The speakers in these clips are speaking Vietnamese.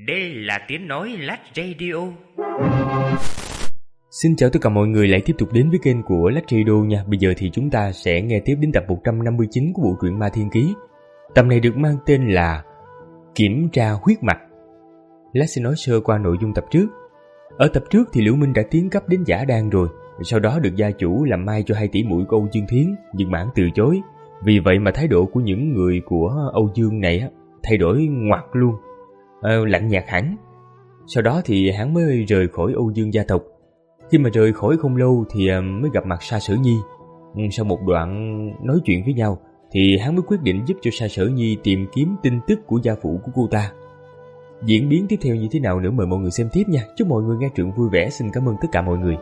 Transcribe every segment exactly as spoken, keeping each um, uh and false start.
Đây là tiếng nói Lách Radio. Xin chào tất cả mọi người lại tiếp tục đến với kênh của Lách Radio nha. Bây giờ thì chúng ta sẽ nghe tiếp đến tập một trăm năm mươi chín của bộ truyện Ma Thiên Ký. Tập này được mang tên là Kiểm tra huyết mạch. Lách sẽ nói sơ qua nội dung tập trước. Ở tập trước thì Liễu Minh đã tiến cấp đến giả đan rồi, sau đó được gia chủ làm mai cho hai tỷ muội của Âu Dương Thiến, nhưng mà hắn từ chối. Vì vậy mà thái độ của những người của Âu Dương này á, thay đổi ngoặt luôn, ờ, lạnh nhạt hẳn. Sau đó thì hắn mới rời khỏi Âu Dương gia tộc. Khi mà rời khỏi không lâu thì mới gặp mặt Sa Sở Nhi. Sau một đoạn nói chuyện với nhau thì hắn mới quyết định giúp cho Sa Sở Nhi tìm kiếm tin tức của gia phụ của cô ta. Diễn biến tiếp theo như thế nào nữa mời mọi người xem tiếp nha. Chúc mọi người nghe truyện vui vẻ. Xin cảm ơn tất cả mọi người.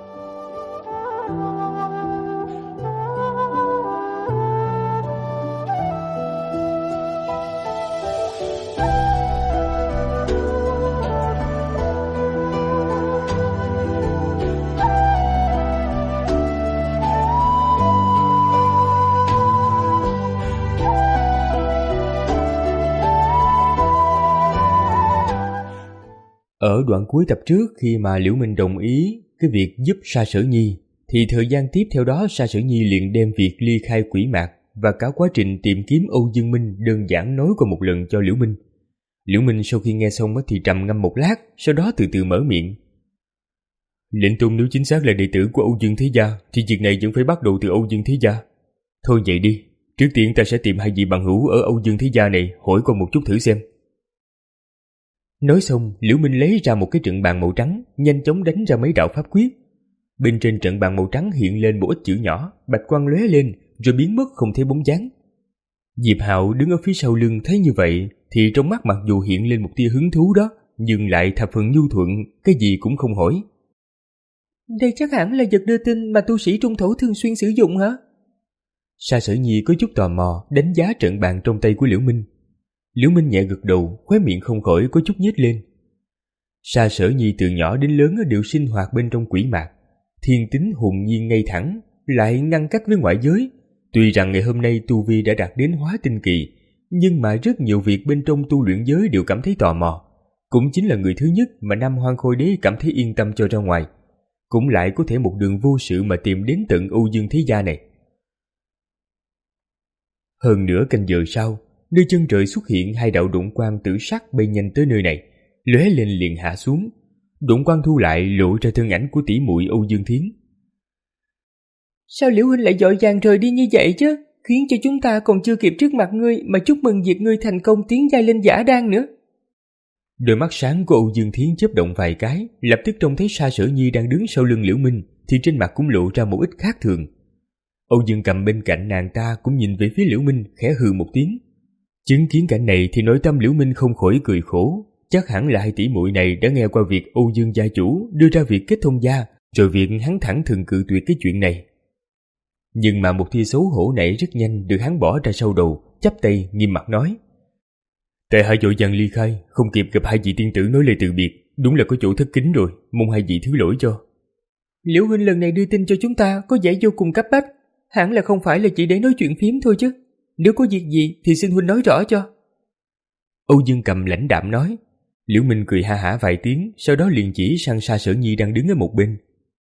Ở đoạn cuối tập trước, khi mà Liễu Minh đồng ý cái việc giúp Sa Sở Nhi, thì thời gian tiếp theo đó Sa Sở Nhi liền đem việc ly khai quỷ mạc và cả quá trình tìm kiếm Âu Dương Minh đơn giản nói qua một lần cho Liễu Minh. Liễu Minh sau khi nghe xong thì trầm ngâm một lát, sau đó từ từ mở miệng. Lệnh Tôn nếu chính xác là đệ tử của Âu Dương Thế Gia thì việc này vẫn phải bắt đầu từ Âu Dương Thế Gia. Thôi vậy đi, trước tiên ta sẽ tìm hai vị bằng hữu ở Âu Dương Thế Gia này hỏi qua một chút thử xem. Nói xong, Liễu Minh lấy ra một cái trận bàn màu trắng, nhanh chóng đánh ra mấy đạo pháp quyết. Bên trên trận bàn màu trắng hiện lên một ít chữ nhỏ, bạch quang lóe lên, rồi biến mất không thấy bóng dáng. Diệp Hạo đứng ở phía sau lưng thấy như vậy, thì trong mắt mặc dù hiện lên một tia hứng thú đó, nhưng lại thập phần nhu thuận, cái gì cũng không hỏi. Đây chắc hẳn là vật đưa tin mà tu sĩ trung thổ thường xuyên sử dụng hả? Sa Sở Nhi có chút tò mò đánh giá trận bàn trong tay của Liễu Minh. Liễu Minh nhẹ gật đầu, khóe miệng không khỏi có chút nhếch lên. Sa Sở Nhi từ nhỏ đến lớn đều sinh hoạt bên trong quỷ mạc, thiên tính hồn nhiên ngay thẳng, lại ngăn cách với ngoại giới. Tuy rằng ngày hôm nay tu vi đã đạt đến hóa tinh kỳ, nhưng mà rất nhiều việc bên trong tu luyện giới đều cảm thấy tò mò. Cũng chính là người thứ nhất mà Nam Hoang Khôi Đế cảm thấy yên tâm cho ra ngoài, cũng lại có thể một đường vô sự mà tìm đến tận Âu Dương Thế Gia này. Hơn nửa canh giờ sau, nơi chân trời xuất hiện hai đạo độn quang tử sắc bay nhanh tới nơi này, lóe lên liền hạ xuống. Độn quang thu lại lộ ra thân ảnh của tỷ muội Âu Dương Thiến. Sao Liễu huynh lại vội vàng rời đi như vậy chứ, khiến cho chúng ta còn chưa kịp trước mặt ngươi mà chúc mừng việc ngươi thành công tiến giai lên giả đan nữa. Đôi mắt sáng của Âu Dương Thiến chớp động vài cái, lập tức trông thấy Sa Sở Nhi đang đứng sau lưng Liễu Minh, thì trên mặt cũng lộ ra một ít khác thường. Âu Dương Cầm bên cạnh nàng ta cũng nhìn về phía Liễu Minh, khẽ hừ một tiếng. Chứng kiến cảnh này thì nội tâm Liễu Minh không khỏi cười khổ, chắc hẳn là hai tỷ muội này đã nghe qua việc Âu Dương gia chủ đưa ra việc kết thông gia, rồi việc hắn thẳng thừng cự tuyệt cái chuyện này. Nhưng mà một tia xấu hổ này rất nhanh được hắn bỏ ra sau đầu, chắp tay nghiêm mặt nói: Tại hạ vội vàng ly khai, không kịp gặp hai vị tiên tử nói lời từ biệt, đúng là có chỗ thất kính rồi, mong hai vị thứ lỗi cho. Liễu huynh lần này đưa tin cho chúng ta có vẻ vô cùng cấp bách, hẳn là không phải là chỉ để nói chuyện phiếm thôi chứ. Nếu có việc gì thì xin huynh nói rõ cho. Âu Dương Cầm lãnh đạm nói. Liễu Minh cười ha hả vài tiếng, sau đó liền chỉ sang Sa Sở Nhi đang đứng ở một bên.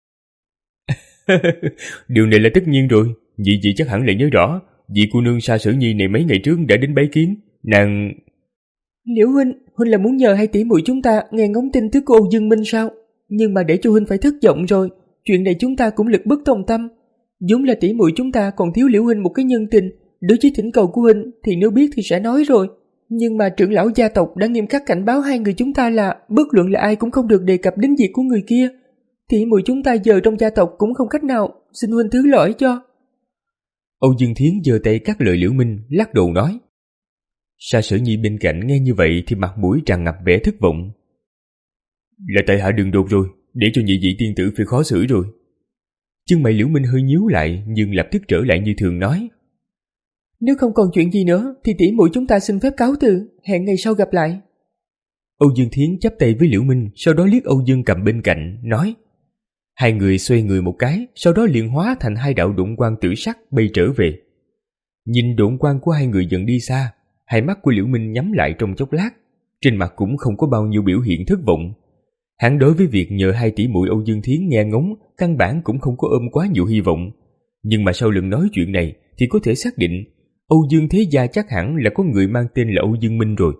Điều này là tất nhiên rồi, vị vị chắc hẳn lại nhớ rõ, vị cô nương Sa Sở Nhi này mấy ngày trước đã đến bái kiến, nàng... Liễu huynh, huynh là muốn nhờ hai tỷ muội chúng ta nghe ngóng tin tức của Âu Dương Minh sao? Nhưng mà để cho huynh phải thất vọng rồi, chuyện này chúng ta cũng lực bất tòng tâm. Vốn là tỷ muội chúng ta còn thiếu Liễu huynh một cái nhân tình. Đối với thỉnh cầu của huynh thì nếu biết thì sẽ nói rồi. Nhưng mà trưởng lão gia tộc đã nghiêm khắc cảnh báo hai người chúng ta là bất luận là ai cũng không được đề cập đến việc của người kia. Tỷ muội chúng ta giờ trong gia tộc cũng không cách nào, xin huynh thứ lỗi cho. Âu Dương Thiến giơ tay cắt lời Liễu Minh, lắc đầu nói. Sa Sở Nhi bên cạnh nghe như vậy thì mặt mũi tràn ngập vẻ thất vọng. Là tại hạ đường đột rồi, để cho nhị vị tiên tử phải khó xử rồi. Chân mày Liễu Minh hơi nhíu lại, nhưng lập tức trở lại như thường nói. Nếu không còn chuyện gì nữa thì tỷ muội chúng ta xin phép cáo từ, hẹn ngày sau gặp lại. Âu Dương Thiến chắp tay với Liễu Minh, sau đó liếc Âu Dương Cầm bên cạnh, nói. Hai người xoay người một cái, sau đó liền hóa thành hai đạo độn quang tử sắc bay trở về. Nhìn độn quang của hai người dần đi xa, hai mắt của Liễu Minh nhắm lại trong chốc lát, trên mặt cũng không có bao nhiêu biểu hiện thất vọng. Hắn đối với việc nhờ hai tỷ muội Âu Dương Thiến nghe ngóng căn bản cũng không có ôm quá nhiều hy vọng. Nhưng mà sau lần nói chuyện này thì có thể xác định Âu Dương Thế Gia chắc hẳn là có người mang tên là Âu Dương Minh rồi.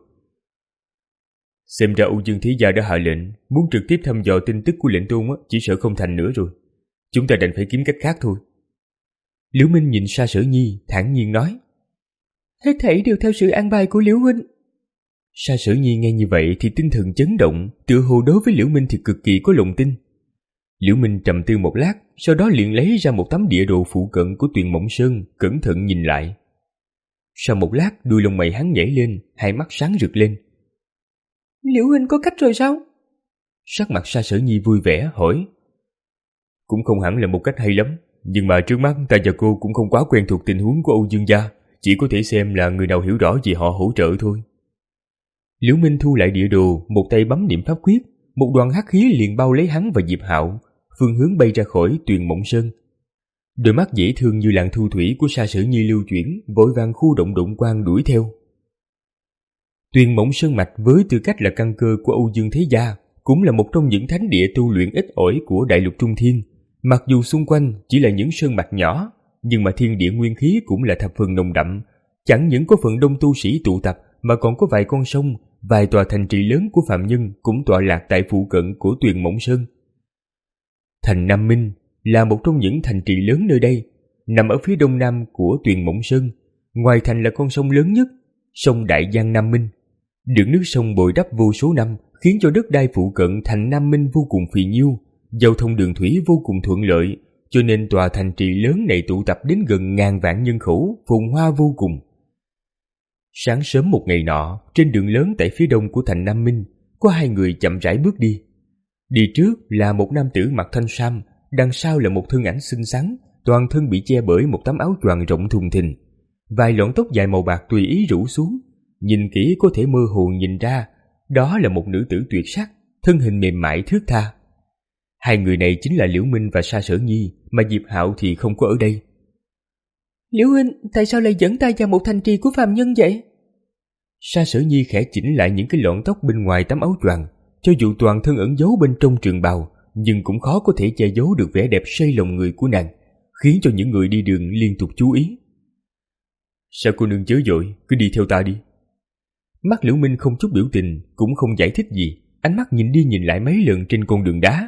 Xem ra Âu Dương Thế Gia đã hạ lệnh muốn trực tiếp thăm dò tin tức của lệnh tôn chỉ sợ không thành nữa rồi. Chúng ta đành phải kiếm cách khác thôi. Liễu Minh nhìn Sa Sở Nhi thản nhiên nói. Hết thảy đều theo sự an bài của Liễu huynh. Sa Sở Nhi nghe như vậy thì tinh thần chấn động, tựa hồ đối với Liễu Minh thì cực kỳ có lòng tin. Liễu Minh trầm tư một lát, sau đó liền lấy ra một tấm địa đồ phụ cận của Tuyền Mộng Sơn, cẩn thận nhìn lại. Sau một lát, đuôi lông mày hắn nhảy lên, hai mắt sáng rực lên. Liễu huynh có cách rồi sao? Sắc mặt Sa Sở Nhi vui vẻ hỏi. Cũng không hẳn là một cách hay lắm, nhưng mà trước mắt ta và cô cũng không quá quen thuộc tình huống của Âu Dương gia, chỉ có thể xem là người nào hiểu rõ về họ hỗ trợ thôi. Liễu Minh thu lại địa đồ, một tay bấm niệm pháp quyết, một đoàn hắc khí liền bao lấy hắn và Diệp Hạo, phương hướng bay ra khỏi Tuyền Mộng Sơn. Đôi mắt dễ thương như làn thu thủy của Sa Sở Nhi lưu chuyển, vội vàng khu động động quang đuổi theo. Tuyền Mộng Sơn mạch với tư cách là căn cơ của Âu Dương Thế Gia, cũng là một trong những thánh địa tu luyện ít ỏi của Đại Lục Trung Thiên. Mặc dù xung quanh chỉ là những sơn mạch nhỏ, nhưng mà thiên địa nguyên khí cũng là thập phần nồng đậm. Chẳng những có phần đông tu sĩ tụ tập, mà còn có vài con sông, vài tòa thành trì lớn của phạm nhân cũng tọa lạc tại phụ cận của Tuyền Mộng Sơn. Thành Nam Minh là một trong những thành trì lớn nơi đây, nằm ở phía đông nam của Tuyền Mộng Sơn. Ngoài thành là con sông lớn nhất, sông Đại Giang Nam Minh. Đường nước sông bồi đắp vô số năm, khiến cho đất đai phụ cận thành Nam Minh vô cùng phì nhiêu, giao thông đường thủy vô cùng thuận lợi, cho nên tòa thành trì lớn này tụ tập đến gần ngàn vạn nhân khẩu, phồn hoa vô cùng. Sáng sớm một ngày nọ, trên đường lớn tại phía đông của thành Nam Minh, có hai người chậm rãi bước đi. Đi trước là một nam tử mặc thanh sam, đằng sau là một thân ảnh xinh xắn, toàn thân bị che bởi một tấm áo choàng rộng thùng thình. Vài lọn tóc dài màu bạc tùy ý rủ xuống, nhìn kỹ có thể mơ hồ nhìn ra, đó là một nữ tử tuyệt sắc, thân hình mềm mại thướt tha. Hai người này chính là Liễu Minh và Sa Sở Nhi, mà Diệp Hạo thì không có ở đây. Liễu huynh, tại sao lại dẫn ta vào một thành trì của phàm nhân vậy? Sa Sở Nhi khẽ chỉnh lại những cái lọn tóc bên ngoài tấm áo choàng, cho dù toàn thân ẩn giấu bên trong trường bào, nhưng cũng khó có thể che giấu được vẻ đẹp say lòng người của nàng, khiến cho những người đi đường liên tục chú ý. Sao cô nương chớ vội, cứ đi theo ta đi. Mắt Liễu Minh không chút biểu tình, cũng không giải thích gì, ánh mắt nhìn đi nhìn lại mấy lần trên con đường đá.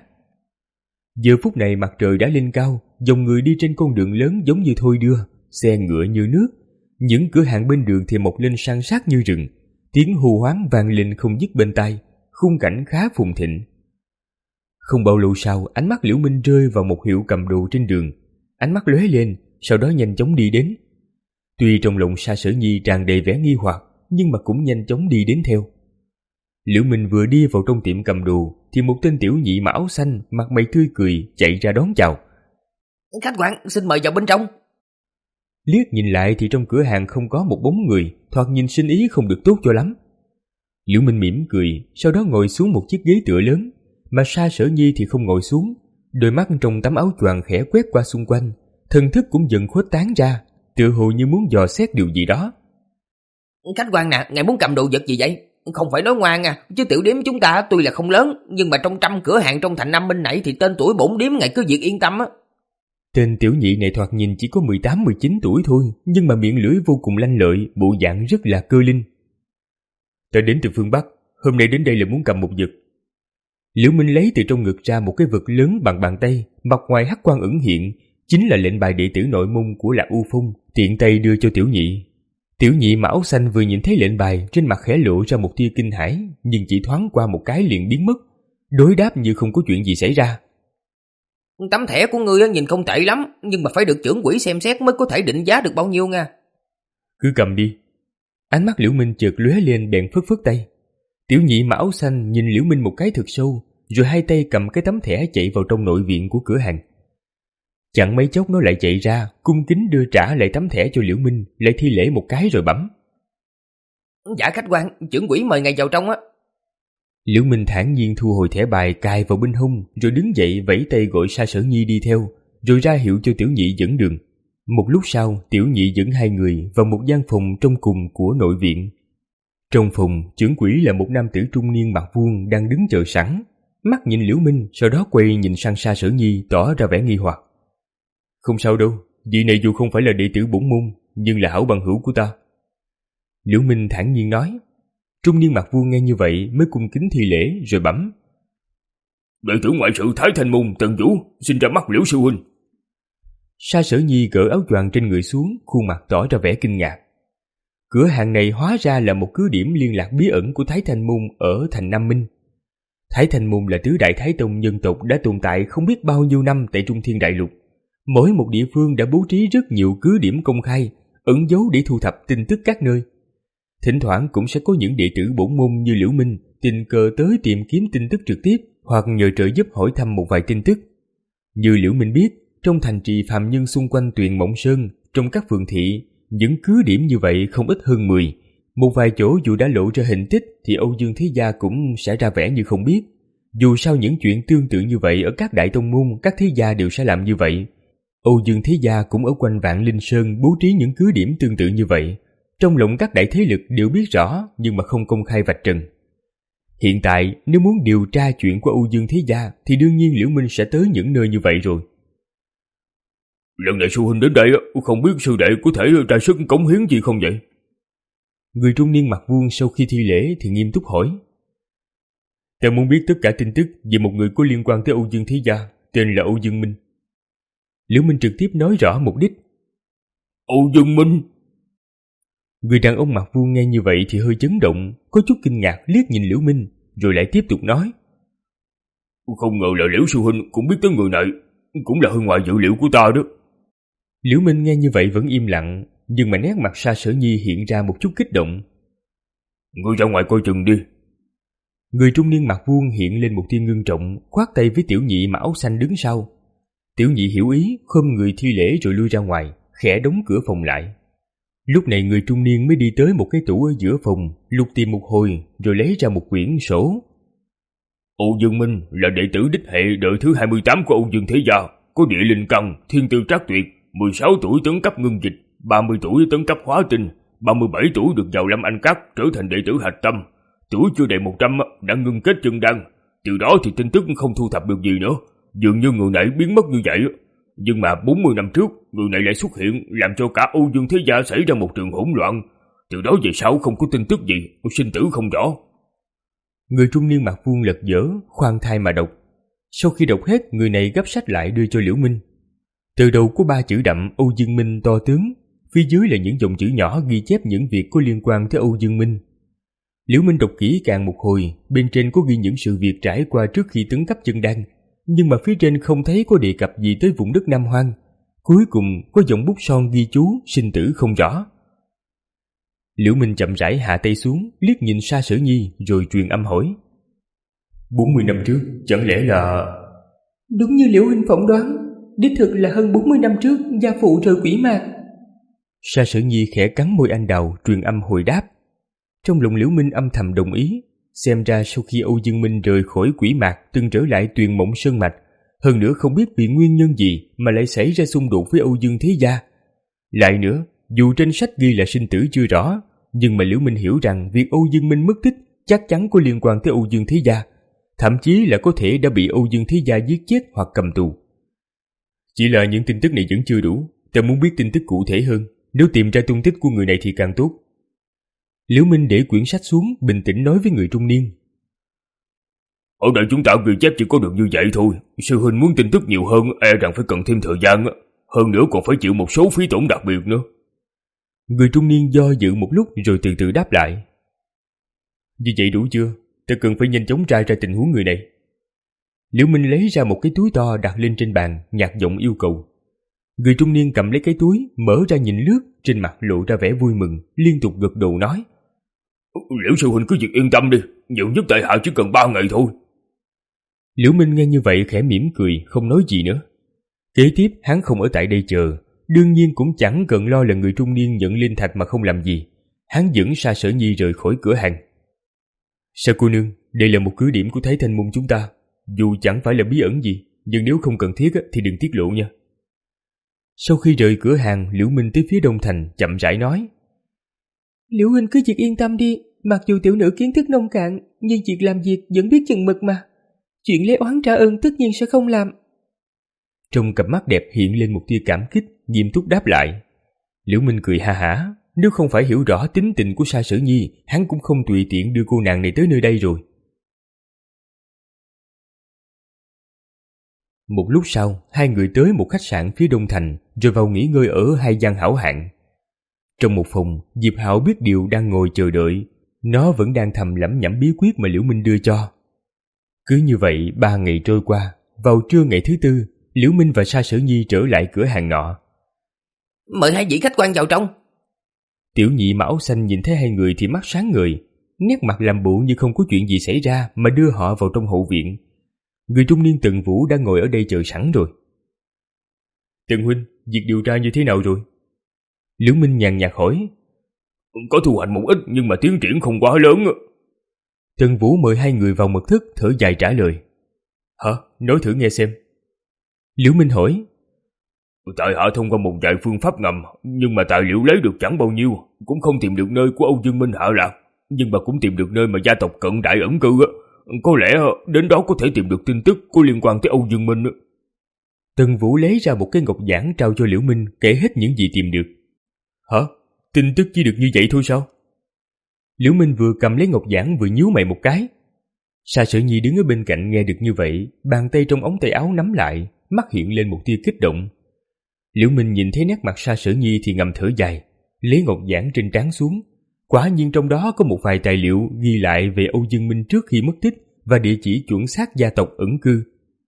Giờ phút này mặt trời đã lên cao, dòng người đi trên con đường lớn giống như thôi đưa, xe ngựa như nước. Những cửa hàng bên đường thì mọc lên san sát như rừng, tiếng hô hoán vang lên không dứt bên tai, khung cảnh khá phồn thịnh. Không bao lâu sau, ánh mắt Liễu Minh rơi vào một hiệu cầm đồ trên đường, ánh mắt lóe lên, sau đó nhanh chóng đi đến. Tuy trong lòng Sa Sở Nhi tràn đầy vẻ nghi hoặc, nhưng mà cũng nhanh chóng đi đến theo. Liễu Minh vừa đi vào trong tiệm cầm đồ thì một tên tiểu nhị mặc áo xanh, mặt mày tươi cười chạy ra đón chào. Khách quan, xin mời vào bên trong. Liếc nhìn lại thì trong cửa hàng không có một bóng người, thoạt nhìn sinh ý không được tốt cho lắm. Liễu Minh mỉm cười, sau đó ngồi xuống một chiếc ghế tựa lớn, mà Sa Sở Nhi thì không ngồi xuống, đôi mắt trong tấm áo choàng khẽ quét qua xung quanh, thần thức cũng dần khuếch tán ra, tựa hồ như muốn dò xét điều gì đó. Khách quan nè, ngài muốn cầm đồ vật gì vậy? Không phải nói ngoan à, chứ tiểu điếm chúng ta tuy là không lớn, nhưng mà trong trăm cửa hàng trong thành Nam Minh này thì tên tuổi bổn điếm ngài cứ việc yên tâm á. Tên tiểu nhị này thoạt nhìn chỉ có mười tám mười chín tuổi thôi, nhưng mà miệng lưỡi vô cùng lanh lợi, bộ dạng rất là cơ linh. Ta đến từ phương Bắc, hôm nay đến đây là muốn cầm một vật. Liễu Minh lấy từ trong ngực ra một cái vật lớn bằng bàn tay, mặt ngoài hắc quang ẩn hiện, chính là lệnh bài đệ tử nội môn của Lạc U Phong, tiện tay đưa cho tiểu nhị. Tiểu nhị mặc áo xanh vừa nhìn thấy lệnh bài, trên mặt khẽ lộ ra một tia kinh hãi, nhưng chỉ thoáng qua một cái liền biến mất, đối đáp như không có chuyện gì xảy ra. Tấm thẻ của ngươi nhìn không tệ lắm, nhưng mà phải được trưởng quỹ xem xét mới có thể định giá được bao nhiêu nha. Cứ cầm đi. Ánh mắt Liễu Minh chợt lóe lên, bèn phất phất tay. Tiểu nhị mặc áo xanh nhìn Liễu Minh một cái thật sâu, rồi hai tay cầm cái tấm thẻ chạy vào trong nội viện của cửa hàng. Chẳng mấy chốc nó lại chạy ra, cung kính đưa trả lại tấm thẻ cho Liễu Minh, lại thi lễ một cái rồi bấm. Dạ khách quan, trưởng quỹ mời ngài vào trong á. Liễu Minh thản nhiên thu hồi thẻ bài cài vào bên hông, rồi đứng dậy vẫy tay gọi Sa Sở Nhi đi theo, rồi ra hiệu cho tiểu nhị dẫn đường. Một lúc sau, tiểu nhị dẫn hai người vào một gian phòng trong cùng của nội viện. Trong phòng, trưởng quỹ là một nam tử trung niên mặt vuông đang đứng chờ sẵn, mắt nhìn Liễu Minh, sau đó quay nhìn sang Sa Sở Nhi tỏ ra vẻ nghi hoặc. Không sao đâu, vị này dù không phải là đệ tử bổn môn, nhưng là hảo bằng hữu của ta. Liễu Minh thản nhiên nói. Trung niên mặt vuông nghe như vậy mới cung kính thi lễ rồi bẩm. Đệ tử ngoại sự Thái Thanh Môn Tần Vũ xin ra mắt Liễu sư huynh. Sa Sở Nhi gỡ áo choàng trên người xuống, khuôn mặt tỏ ra vẻ kinh ngạc. Cửa hàng này hóa ra là một cứ điểm liên lạc bí ẩn của Thái Thanh Môn ở thành Nam Minh. Thái Thanh Môn là tứ đại Thái Tông nhân tộc đã tồn tại không biết bao nhiêu năm tại Trung Thiên Đại Lục. Mỗi một địa phương đã bố trí rất nhiều cứ điểm công khai, ẩn giấu để thu thập tin tức các nơi. Thỉnh thoảng cũng sẽ có những đệ tử bổn môn như Liễu Minh tình cờ tới tìm kiếm tin tức trực tiếp hoặc nhờ trợ giúp hỏi thăm một vài tin tức. Như Liễu Minh biết, trong thành trì phàm nhân xung quanh Tuyền Mộng Sơn, trong các phường thị, những cứ điểm như vậy không ít hơn mười. Một vài chỗ dù đã lộ ra hình tích thì Âu Dương Thế Gia cũng sẽ ra vẻ như không biết. Dù sao những chuyện tương tự như vậy ở các đại tông môn, các thế gia đều sẽ làm như vậy. Âu Dương Thế Gia cũng ở quanh Vạn Linh Sơn bố trí những cứ điểm tương tự như vậy. Trong lòng các đại thế lực đều biết rõ nhưng mà không công khai vạch trần. Hiện tại nếu muốn điều tra chuyện của Âu Dương Thế Gia thì đương nhiên Liễu Minh sẽ tới những nơi như vậy rồi. Lần này sư huynh đến đây không biết sư đệ có thể ra sức cống hiến gì không vậy? Người trung niên mặt vuông sau khi thi lễ thì nghiêm túc hỏi. Ta muốn biết tất cả tin tức về một người có liên quan tới Âu Dương Thế Gia, tên là Âu Dương Minh. Liễu Minh trực tiếp nói rõ mục đích. Âu Dương Minh? Người đàn ông mặt vuông nghe như vậy thì hơi chấn động, có chút kinh ngạc liếc nhìn Liễu Minh, rồi lại tiếp tục nói. Không ngờ là Liễu sư huynh cũng biết tới người này, cũng là hơn ngoài dự liệu của ta đó. Liễu Minh nghe như vậy vẫn im lặng, nhưng mà nét mặt Sa Sở Nhi hiện ra một chút kích động. Ngươi ra ngoài coi chừng đi. Người trung niên mặt vuông hiện lên một tia ngưng trọng, khoát tay với tiểu nhị mặc áo xanh đứng sau. Tiểu nhị hiểu ý, khom người thi lễ rồi lui ra ngoài, khẽ đóng cửa phòng lại. Lúc này người trung niên mới đi tới một cái tủ ở giữa phòng, lục tìm một hồi rồi lấy ra một quyển sổ. Âu Dương Minh là đệ tử đích hệ đời thứ hai mươi tám của Âu Dương Thế Gia, có địa linh căn, thiên tư trác tuyệt, mười sáu tuổi tấn cấp ngưng dịch, ba mươi tuổi tấn cấp hóa tinh, ba mươi bảy tuổi được vào Lâm Anh Các trở thành đệ tử hạch tâm, tuổi chưa đầy một trăm đã ngưng kết chân đan. Từ đó thì tin tức không thu thập được gì nữa, dường như người này biến mất như vậy. Nhưng mà bốn mươi năm trước, người này lại xuất hiện, làm cho cả Âu Dương Thế Gia xảy ra một trường hỗn loạn. Từ đó về sau không có tin tức gì, sinh tử không rõ. Người trung niên mặt vuông lật dở, khoan thai mà đọc. Sau khi đọc hết, người này gấp sách lại đưa cho Liễu Minh. Từ đầu có ba chữ đậm Âu Dương Minh to tướng, phía dưới là những dòng chữ nhỏ ghi chép những việc có liên quan tới Âu Dương Minh. Liễu Minh đọc kỹ càng một hồi, bên trên có ghi những sự việc trải qua trước khi tấn cấp chân đan, nhưng mà phía trên không thấy có đề cập gì tới vùng đất Nam Hoang. Cuối cùng có dòng bút son ghi chú sinh tử không rõ. Liễu Minh chậm rãi hạ tay xuống, liếc nhìn Sa Sở Nhi rồi truyền âm hỏi. bốn mươi năm trước, chẳng lẽ là... Đúng như Liễu huynh phỏng đoán, đích thực là hơn bốn mươi năm trước gia phụ rời quỷ mạc. Sa Sở Nhi khẽ cắn môi anh đào, truyền âm hồi đáp. Trong lòng Liễu Minh âm thầm đồng ý. Xem ra sau khi Âu Dương Minh rời khỏi quỷ mạc từng trở lại Tuyền Mộng Sơn Mạch, hơn nữa không biết vì nguyên nhân gì mà lại xảy ra xung đột với Âu Dương Thế Gia. Lại nữa, dù trên sách ghi là sinh tử chưa rõ, nhưng mà Liễu Minh hiểu rằng việc Âu Dương Minh mất tích chắc chắn có liên quan tới Âu Dương Thế Gia, thậm chí là có thể đã bị Âu Dương Thế Gia giết chết hoặc cầm tù. Chỉ là những tin tức này vẫn chưa đủ, ta muốn biết tin tức cụ thể hơn, nếu tìm ra tung tích của người này thì càng tốt. Liễu Minh để quyển sách xuống, bình tĩnh nói với người trung niên. Ở đây chúng ta ghi chép chỉ có được như vậy thôi, sư huynh muốn tin tức nhiều hơn e rằng phải cần thêm thời gian, hơn nữa còn phải chịu một số phí tổn đặc biệt nữa. Người trung niên do dự một lúc rồi từ từ đáp lại. Như vậy đủ chưa? Ta cần phải nhanh chóng tra ra tình huống người này. Liễu Minh lấy ra một cái túi to đặt lên trên bàn, nhạt giọng yêu cầu. Người trung niên cầm lấy cái túi, mở ra nhìn lướt, trên mặt lộ ra vẻ vui mừng, liên tục gật đầu nói. Liễu sư huynh cứ việc yên tâm đi, nhiều nhất tại hạ chỉ cần ba ngày thôi. Liễu Minh nghe như vậy khẽ mỉm cười, không nói gì nữa. Kế tiếp hắn không ở tại đây chờ, đương nhiên cũng chẳng cần lo là người trung niên nhận linh thạch mà không làm gì. Hắn dẫn Sa Sở Nhi rời khỏi cửa hàng. Sa cô nương, đây là một cứ điểm của Thái Thanh Môn chúng ta, dù chẳng phải là bí ẩn gì, nhưng nếu không cần thiết thì đừng tiết lộ nha. Sau khi rời cửa hàng, Liễu Minh tới phía đông thành chậm rãi nói. Liễu huynh cứ việc yên tâm đi, Mặc dù tiểu nữ kiến thức nông cạn, nhưng việc làm việc vẫn biết chừng mực mà. Chuyện lấy oán trả ơn tất nhiên sẽ không làm. Trong cặp mắt đẹp hiện lên một tia cảm kích, nghiêm túc đáp lại. Liễu Minh cười ha hả, nếu không phải hiểu rõ tính tình của Sa Sở Nhi, hắn cũng không tùy tiện đưa cô nàng này tới nơi đây rồi. Một lúc sau, hai người tới một khách sạn phía đông thành, rồi vào nghỉ ngơi ở hai gian hảo hạng. Trong một phòng, Diệp Hạo biết điều đang ngồi chờ đợi, nó vẫn đang thầm lẩm nhẩm bí quyết mà Liễu Minh đưa cho. Cứ như vậy ba ngày trôi qua, vào trưa ngày thứ tư, Liễu Minh và Sa Sở Nhi trở lại cửa hàng nọ. Mời hai vị khách quan vào trong. Tiểu nhị mà áo xanh nhìn thấy hai người thì mắt sáng ngời, nét mặt làm bộ như không có chuyện gì xảy ra mà đưa họ vào trong hậu viện. Người trung niên Tần Vũ đang ngồi ở đây chờ sẵn rồi. Tần huynh, việc điều tra như thế nào rồi? Liễu Minh nhàn nhạt hỏi. Có thu hoạch một ít nhưng mà tiến triển không quá lớn. Tần Vũ mời hai người vào mật thất, thở dài trả lời. Hả? Nói thử nghe xem. Liễu Minh hỏi. Tại hạ thông qua một vài phương pháp ngầm, nhưng mà tài liệu lấy được chẳng bao nhiêu, cũng không tìm được nơi của Âu Dương Minh hạ lạc, nhưng mà cũng tìm được nơi mà gia tộc Cận Đại ẩn cư. Có lẽ đến đó có thể tìm được tin tức có liên quan tới Âu Dương Minh. Tần Vũ lấy ra một cái ngọc giản trao cho Liễu Minh, kể hết những gì tìm được. Hả? Tin tức chỉ được như vậy thôi sao? Liễu Minh vừa cầm lấy ngọc giản vừa nhíu mày một cái. Sa Sở Nhi đứng ở bên cạnh nghe được như vậy, bàn tay trong ống tay áo nắm lại, mắt hiện lên một tia kích động. Liễu Minh nhìn thấy nét mặt Sa Sở Nhi thì ngầm thở dài, lấy ngọc giản trên trán xuống. Quả nhiên trong đó có một vài tài liệu ghi lại về Âu Dương Minh trước khi mất tích và địa chỉ chuẩn xác gia tộc ẩn cư.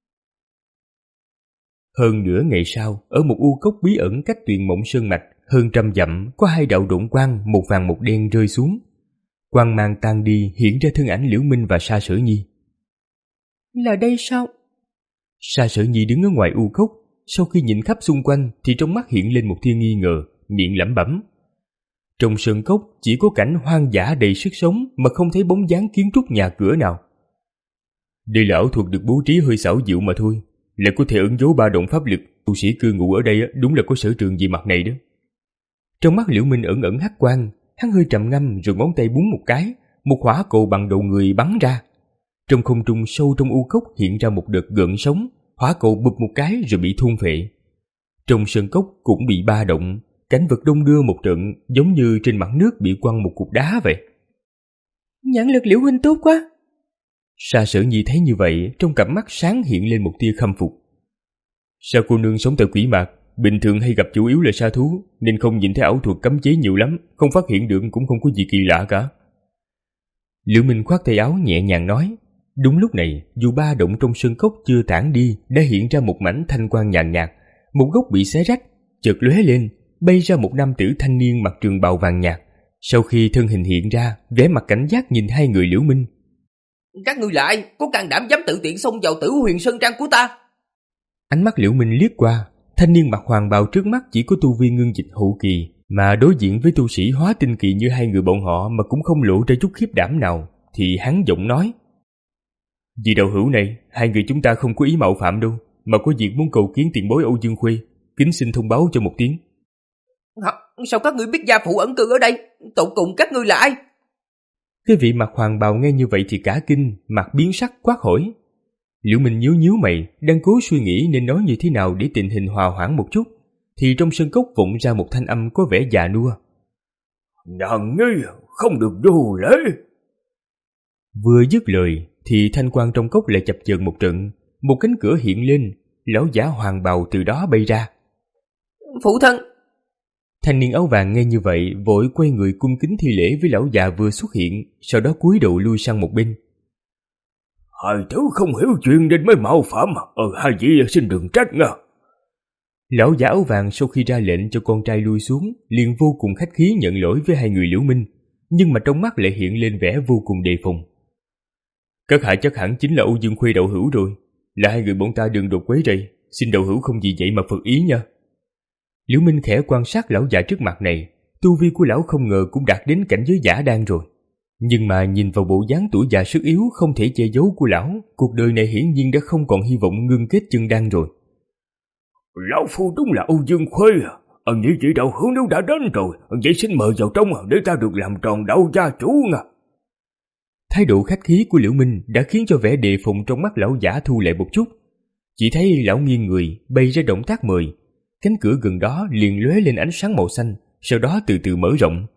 Hơn nửa ngày sau, ở một u cốc bí ẩn cách Tuyền Mộng Sơn Mạch hơn trăm dặm, có hai đạo độn quang, một vàng một đen rơi xuống. Quang mang tan đi, hiện ra thân ảnh Liễu Minh và Sa Sở Nhi. Là đây sao? Sa Sở Nhi đứng ở ngoài u cốc, sau khi nhìn khắp xung quanh thì trong mắt hiện lên một tia nghi ngờ, miệng lẩm bẩm. Trong sơn cốc chỉ có cảnh hoang dã đầy sức sống mà không thấy bóng dáng kiến trúc nhà cửa nào. Đây là ảo thuật được bố trí hơi xảo diệu mà thôi, lại có thể ẩn giấu ba động pháp lực. Tu sĩ cư ngụ ở đây đúng là có sở trường gì mặt này đó. Trong mắt Liễu Minh ẩn ẩn hắc quang, hắn hơi trầm ngâm rồi ngón tay búng một cái, một hỏa cầu bằng đầu người bắn ra. Trong không trung sâu trong u cốc hiện ra một đợt gợn sóng, hỏa cầu bụp một cái rồi bị thôn phệ. Trong sơn cốc cũng bị ba động, cảnh vật đông đưa một trận, giống như trên mặt nước bị quăng một cục đá vậy. Nhãn lực Liễu huynh tốt quá. Sa Sở Nhi thấy như vậy, trong cặp mắt sáng hiện lên một tia khâm phục. Sao cô nương sống tại quỷ mạc, bình thường hay gặp chủ yếu là sa thú, nên không nhìn thấy ảo thuật cấm chế nhiều lắm, không phát hiện được cũng không có gì kỳ lạ cả. Liễu Minh khoác tay áo nhẹ nhàng nói. Đúng lúc này, dù ba động trong sơn cốc chưa tản đi, đã hiện ra một mảnh thanh quang nhàn nhạt, một gốc bị xé rách, chợt lóe lên, bay ra một nam tử thanh niên mặc trường bào vàng nhạt. Sau khi thân hình hiện ra, vẻ mặt cảnh giác nhìn hai người Liễu Minh. Các ngươi là ai? Có can đảm dám tự tiện xông vào Tử Huyền Sơn Trang của ta? Ánh mắt Liễu Minh liếc qua, thanh niên mặc hoàng bào trước mắt chỉ có tu vi ngưng dịch hậu kỳ, mà đối diện với tu sĩ hóa tinh kỳ như hai người bọn họ mà cũng không lộ ra chút khiếp đảm nào, thì hắn giọng nói. Vì đạo hữu này, hai người chúng ta không có ý mạo phạm đâu, mà có việc muốn cầu kiến tiền bối Âu Dương Khuê, kính xin thông báo cho một tiếng. Hả? Sao các ngươi biết gia phụ ẩn cư ở đây? Tột cùng các ngươi là ai? Cái vị mặc hoàng bào nghe như vậy thì cả kinh, mặt biến sắc quát hỏi. Liễu Minh nhíu nhíu mày, đang cố suy nghĩ nên nói như thế nào để tình hình hòa hoãn một chút, thì trong sân cốc vọng ra một thanh âm có vẻ già nua. Nàng nghi, không được vô lễ. Vừa dứt lời thì thanh quang trong cốc lại chập chờn một trận, một cánh cửa hiện lên, lão giả hoàng bào từ đó bay ra. Phụ thân! Thanh niên áo vàng nghe như vậy vội quay người cung kính thi lễ với lão già vừa xuất hiện, sau đó cúi đầu lui sang một bên. Hai thứ không hiểu chuyện nên mới mạo phạm, ờ hai vị xin đừng trách nha. Lão giả áo vàng sau khi ra lệnh cho con trai lui xuống, liền vô cùng khách khí nhận lỗi với hai người Liễu Minh, nhưng mà trong mắt lại hiện lên vẻ vô cùng đề phòng. Các hạ chắc hẳn chính là Âu Dương Khuê đạo hữu rồi, là hai người bọn ta đừng đột quấy rầy, xin đạo hữu không vì vậy mà phật ý nha. Liễu Minh khẽ quan sát lão già trước mặt này, tu vi của lão không ngờ cũng đạt đến cảnh giới giả đan rồi. Nhưng mà nhìn vào bộ dáng tuổi già sức yếu không thể che giấu của lão, cuộc đời này hiển nhiên đã không còn hy vọng ngưng kết chân đan rồi. Lão phu đúng là Âu Dương Khuê, ở như vị đạo hữu nếu đã đến rồi, vậy xin mời vào trong để ta được làm tròn đạo gia chủ nha. Thái độ khách khí của Liễu Minh đã khiến cho vẻ đề phòng trong mắt lão giả thu lại một chút. Chỉ thấy lão nghiêng người bày ra động tác mời, cánh cửa gần đó liền lóe lên ánh sáng màu xanh, sau đó từ từ mở rộng.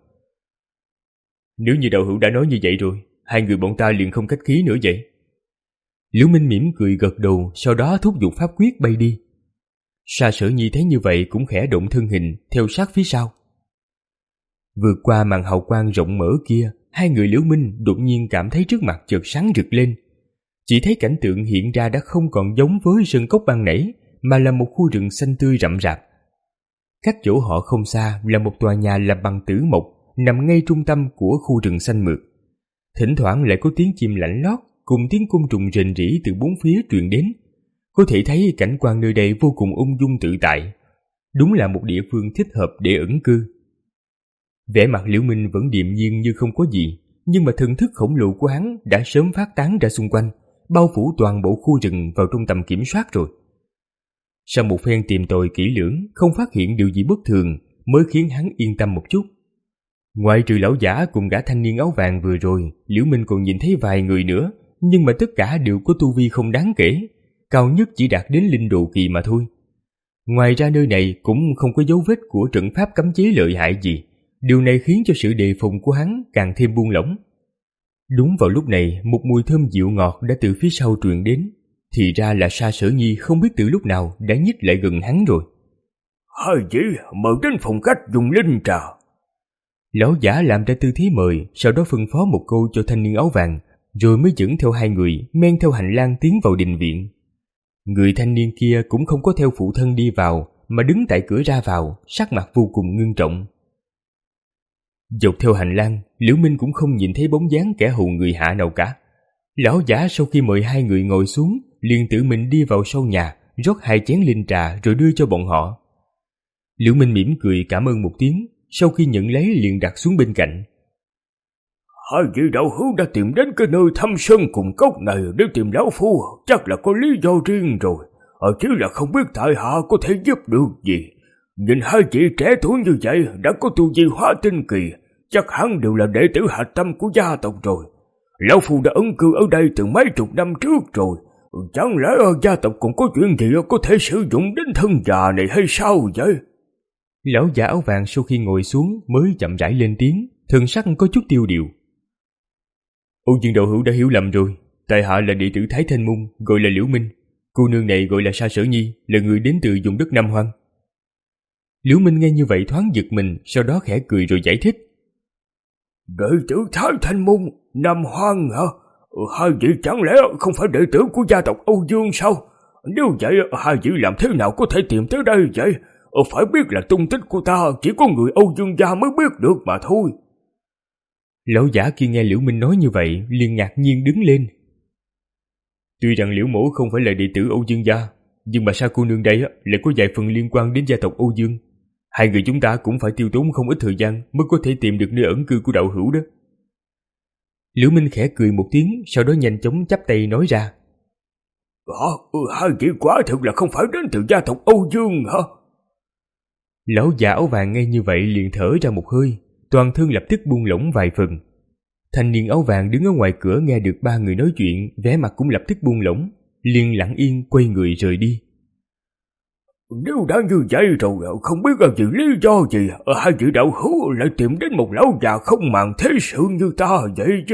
Nếu như đạo hữu đã nói như vậy rồi, hai người bọn ta liền không khách khí nữa vậy. Liễu Minh mỉm cười gật đầu, sau đó thúc giục pháp quyết bay đi. Sa Sở Nhi thấy như vậy cũng khẽ động thân hình theo sát phía sau. Vượt qua màn hào quang rộng mở kia, hai người Liễu Minh đột nhiên cảm thấy trước mặt chợt sáng rực lên. Chỉ thấy cảnh tượng hiện ra đã không còn giống với sơn cốc ban nãy, mà là một khu rừng xanh tươi rậm rạp. Cách chỗ họ không xa là một tòa nhà làm bằng tử mộc, nằm ngay trung tâm của khu rừng xanh mượt. Thỉnh thoảng lại có tiếng chim lảnh lót cùng tiếng côn trùng rền rĩ từ bốn phía truyền đến. Có thể thấy cảnh quan nơi đây vô cùng ung dung tự tại. Đúng là một địa phương thích hợp để ẩn cư. Vẻ mặt Liễu Minh vẫn điềm nhiên như không có gì, nhưng mà thần thức khổng lồ của hắn đã sớm phát tán ra xung quanh, bao phủ toàn bộ khu rừng vào trong tầm kiểm soát rồi. Sau một phen tìm tòi kỹ lưỡng, không phát hiện điều gì bất thường, mới khiến hắn yên tâm một chút. Ngoại trừ lão giả cùng gã thanh niên áo vàng vừa rồi, Liễu Minh còn nhìn thấy vài người nữa, nhưng mà tất cả đều có tu vi không đáng kể, cao nhất chỉ đạt đến linh độ kỳ mà thôi. Ngoài ra nơi này cũng không có dấu vết của trận pháp cấm chế lợi hại gì, điều này khiến cho sự đề phòng của hắn càng thêm buông lỏng. Đúng vào lúc này, một mùi thơm dịu ngọt đã từ phía sau truyền đến, thì ra là Sa Sở Nhi không biết từ lúc nào đã nhích lại gần hắn rồi. Hai vị mời đến phòng khách dùng linh trà. Lão giả làm ra tư thế mời, sau đó phân phó một câu cho thanh niên áo vàng, rồi mới dẫn theo hai người men theo hành lang tiến vào đình viện. Người thanh niên kia cũng không có theo phụ thân đi vào, mà đứng tại cửa ra vào, sắc mặt vô cùng ngưng trọng. Dọc theo hành lang, Liễu Minh cũng không nhìn thấy bóng dáng kẻ hù người hạ nào cả. Lão giả sau khi mời hai người ngồi xuống, liền tự mình đi vào sau nhà, rót hai chén linh trà rồi đưa cho bọn họ. Liễu Minh mỉm cười cảm ơn một tiếng, sau khi nhận lấy liền đặt xuống bên cạnh. Hai vị đạo hữu đã tìm đến cái nơi thâm sơn cùng cốc này để tìm lão phu, chắc là có lý do riêng rồi. Ờ, chứ là không biết tại hạ có thể giúp được gì. Nhìn hai vị trẻ tuổi như vậy đã có tu vi hóa tinh kỳ, chắc hẳn đều là đệ tử hạch tâm của gia tộc rồi. Lão phu đã ẩn cư ở đây từ mấy chục năm trước rồi, chẳng lẽ gia tộc còn có chuyện gì có thể sử dụng đến thân già này hay sao vậy? Lão giả áo vàng sau khi ngồi xuống mới chậm rãi lên tiếng, thần sắc có chút tiêu điều. Âu Dương đạo hữu đã hiểu lầm rồi, tại hạ là đệ tử Thái Thanh Môn, gọi là Liễu Minh. Cô nương này gọi là Sa Sở Nhi, là người đến từ vùng đất Nam Hoang. Liễu Minh nghe như vậy thoáng giật mình, sau đó khẽ cười rồi giải thích. Đệ tử Thái Thanh Môn, Nam Hoang hả? Hai vị chẳng lẽ không phải đệ tử của gia tộc Âu Dương sao? Nếu vậy, hai vị làm thế nào có thể tìm tới đây vậy? Phải biết là tung tích của ta chỉ có người Âu Dương gia mới biết được mà thôi. Lão giả kia nghe Liễu Minh nói như vậy, liền ngạc nhiên đứng lên. Tuy rằng Liễu mỗ không phải là đệ tử Âu Dương gia, nhưng mà Sa cô nương đây lại có vài phần liên quan đến gia tộc Âu Dương. Hai người chúng ta cũng phải tiêu tốn không ít thời gian mới có thể tìm được nơi ẩn cư của đạo hữu đó. Liễu Minh khẽ cười một tiếng, sau đó nhanh chóng chắp tay nói ra. Hả? Hai vị quả thực là không phải đến từ gia tộc Âu Dương hả? Lão già áo vàng nghe như vậy liền thở ra một hơi, toàn thân lập tức buông lỏng vài phần. Thanh niên áo vàng đứng ở ngoài cửa nghe được ba người nói chuyện, vẻ mặt cũng lập tức buông lỏng, liền lặng yên quay người rời đi. Nếu đã như vậy rồi, không biết là vì lý do gì hai vị đạo hữu lại tìm đến một lão già không màng thế sự như ta vậy chứ?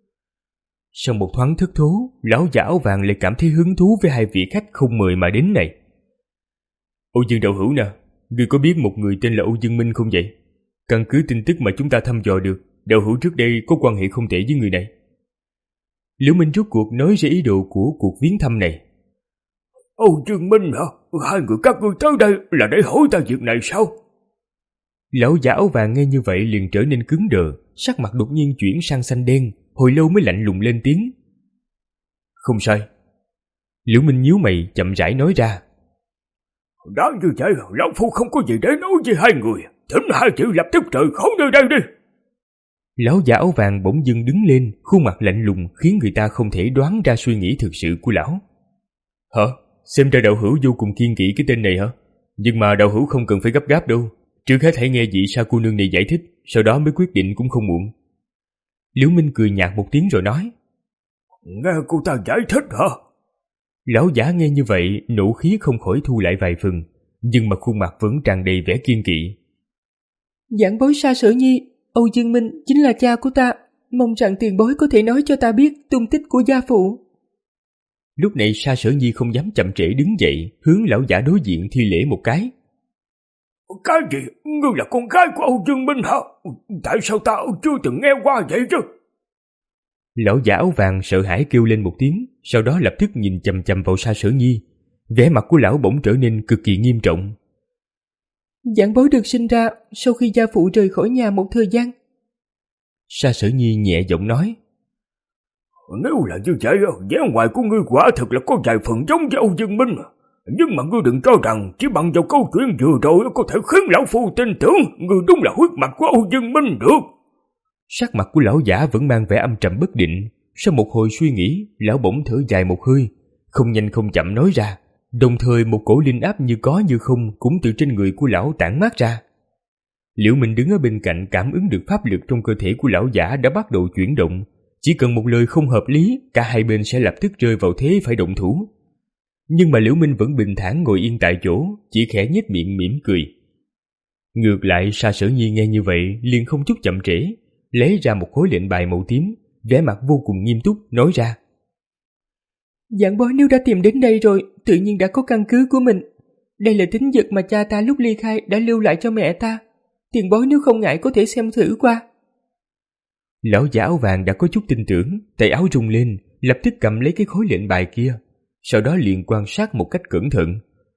Sau một thoáng thất thố, lão già áo vàng lại cảm thấy hứng thú với hai vị khách không mời mà đến này. Âu Dương đạo hữu nè, ngươi có biết một người tên là Âu Dương Minh không vậy? Căn cứ tin tức mà chúng ta thăm dò được, đạo hữu trước đây có quan hệ không tệ với người này. Liễu Minh rốt cuộc nói ra ý đồ của cuộc viếng thăm này. Âu Dương Minh hả? Hai người các ngươi tới đây là để hỏi ta việc này sao? Lão giả áo vàng nghe như vậy liền trở nên cứng đờ, sắc mặt đột nhiên chuyển sang xanh đen, hồi lâu mới lạnh lùng lên tiếng. Không sai. Liễu Minh nhíu mày chậm rãi nói ra. Đã như vậy, lão phu không có gì để nói với hai người, thỉnh hai chữ lập tức rời khỏi nơi đây đi. Lão giả áo vàng bỗng dưng đứng lên, khuôn mặt lạnh lùng khiến người ta không thể đoán ra suy nghĩ thực sự của lão. Hả? Xem ra đạo hữu vô cùng kiên kỵ cái tên này hả? Nhưng mà đạo hữu không cần phải gấp gáp đâu, trước hết hãy nghe vị Sa cô nương này giải thích, sau đó mới quyết định cũng không muộn. Liễu Minh cười nhạt một tiếng rồi nói: Nghe cô ta giải thích hả? Lão giả nghe như vậy, nộ khí không khỏi thu lại vài phần, nhưng mà khuôn mặt vẫn tràn đầy vẻ kiên kỵ. Giảng bối Sa Sở Nhi, Âu Dương Minh chính là cha của ta, mong rằng tiền bối có thể nói cho ta biết tung tích của gia phụ. Lúc này Sa Sở Nhi không dám chậm trễ đứng dậy, hướng lão giả đối diện thi lễ một cái. Cái gì? Ngươi là con gái của Âu Dương Minh hả? Tại sao ta chưa từng nghe qua vậy chứ? Lão giả áo vàng sợ hãi kêu lên một tiếng, sau đó lập tức nhìn chằm chằm vào Sa Sở Nhi. Vẻ mặt của lão bỗng trở nên cực kỳ nghiêm trọng. Giảng bối được sinh ra sau khi gia phụ rời khỏi nhà một thời gian. Sa Sở Nhi nhẹ giọng nói: Nếu là như vậy, vẻ ngoài của ngươi quả thực là có vài phần giống với Âu Dương Minh. Nhưng mà ngươi đừng cho rằng chỉ bằng vào câu chuyện vừa rồi có thể khiến lão phu tin tưởng ngươi đúng là huyết mạch của Âu Dương Minh được. Sắc mặt của lão giả vẫn mang vẻ âm trầm bất định. Sau một hồi suy nghĩ, lão bỗng thở dài một hơi, không nhanh không chậm nói ra. Đồng thời một cổ linh áp như có như không cũng từ trên người của lão tản mát ra. Liễu Minh đứng ở bên cạnh cảm ứng được pháp lực trong cơ thể của lão giả đã bắt đầu chuyển động. Chỉ cần một lời không hợp lý, cả hai bên sẽ lập tức rơi vào thế phải động thủ. Nhưng mà Liễu Minh vẫn bình thản ngồi yên tại chỗ, chỉ khẽ nhếch miệng mỉm cười. Ngược lại Sa Sở Nhi nghe như vậy liền không chút chậm trễ, lấy ra một khối lệnh bài màu tím, vẻ mặt vô cùng nghiêm túc nói ra: Giảng bối nếu đã tìm đến đây rồi, tự nhiên đã có căn cứ của mình. Đây là tín vật mà cha ta lúc ly khai đã lưu lại cho mẹ ta. Tiền bối nếu không ngại có thể xem thử qua. Lão giả áo vàng đã có chút tin tưởng, tay áo rung lên, lập tức cầm lấy cái khối lệnh bài kia, sau đó liền quan sát một cách cẩn thận.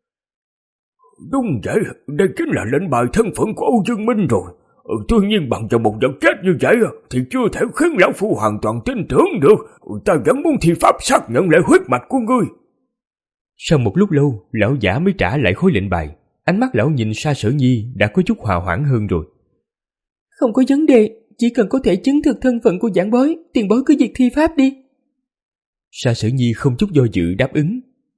Đúng vậy, đây chính là lệnh bài thân phận của Âu Dương Minh rồi. Ừ, tuy nhiên bằng vào một vật chết như vậy thì chưa thể khiến lão phu hoàn toàn tin tưởng được. Ta vẫn muốn thi pháp xác nhận lại huyết mạch của ngươi. Sau một lúc lâu, lão giả mới trả lại khối lệnh bài. Ánh mắt lão nhìn Sa Sở Nhi đã có chút hòa hoãn hơn rồi. Không có vấn đề, chỉ cần có thể chứng thực thân phận của giảng bối, tiền bối cứ việc thi pháp đi. Sa Sở Nhi không chút do dự đáp ứng.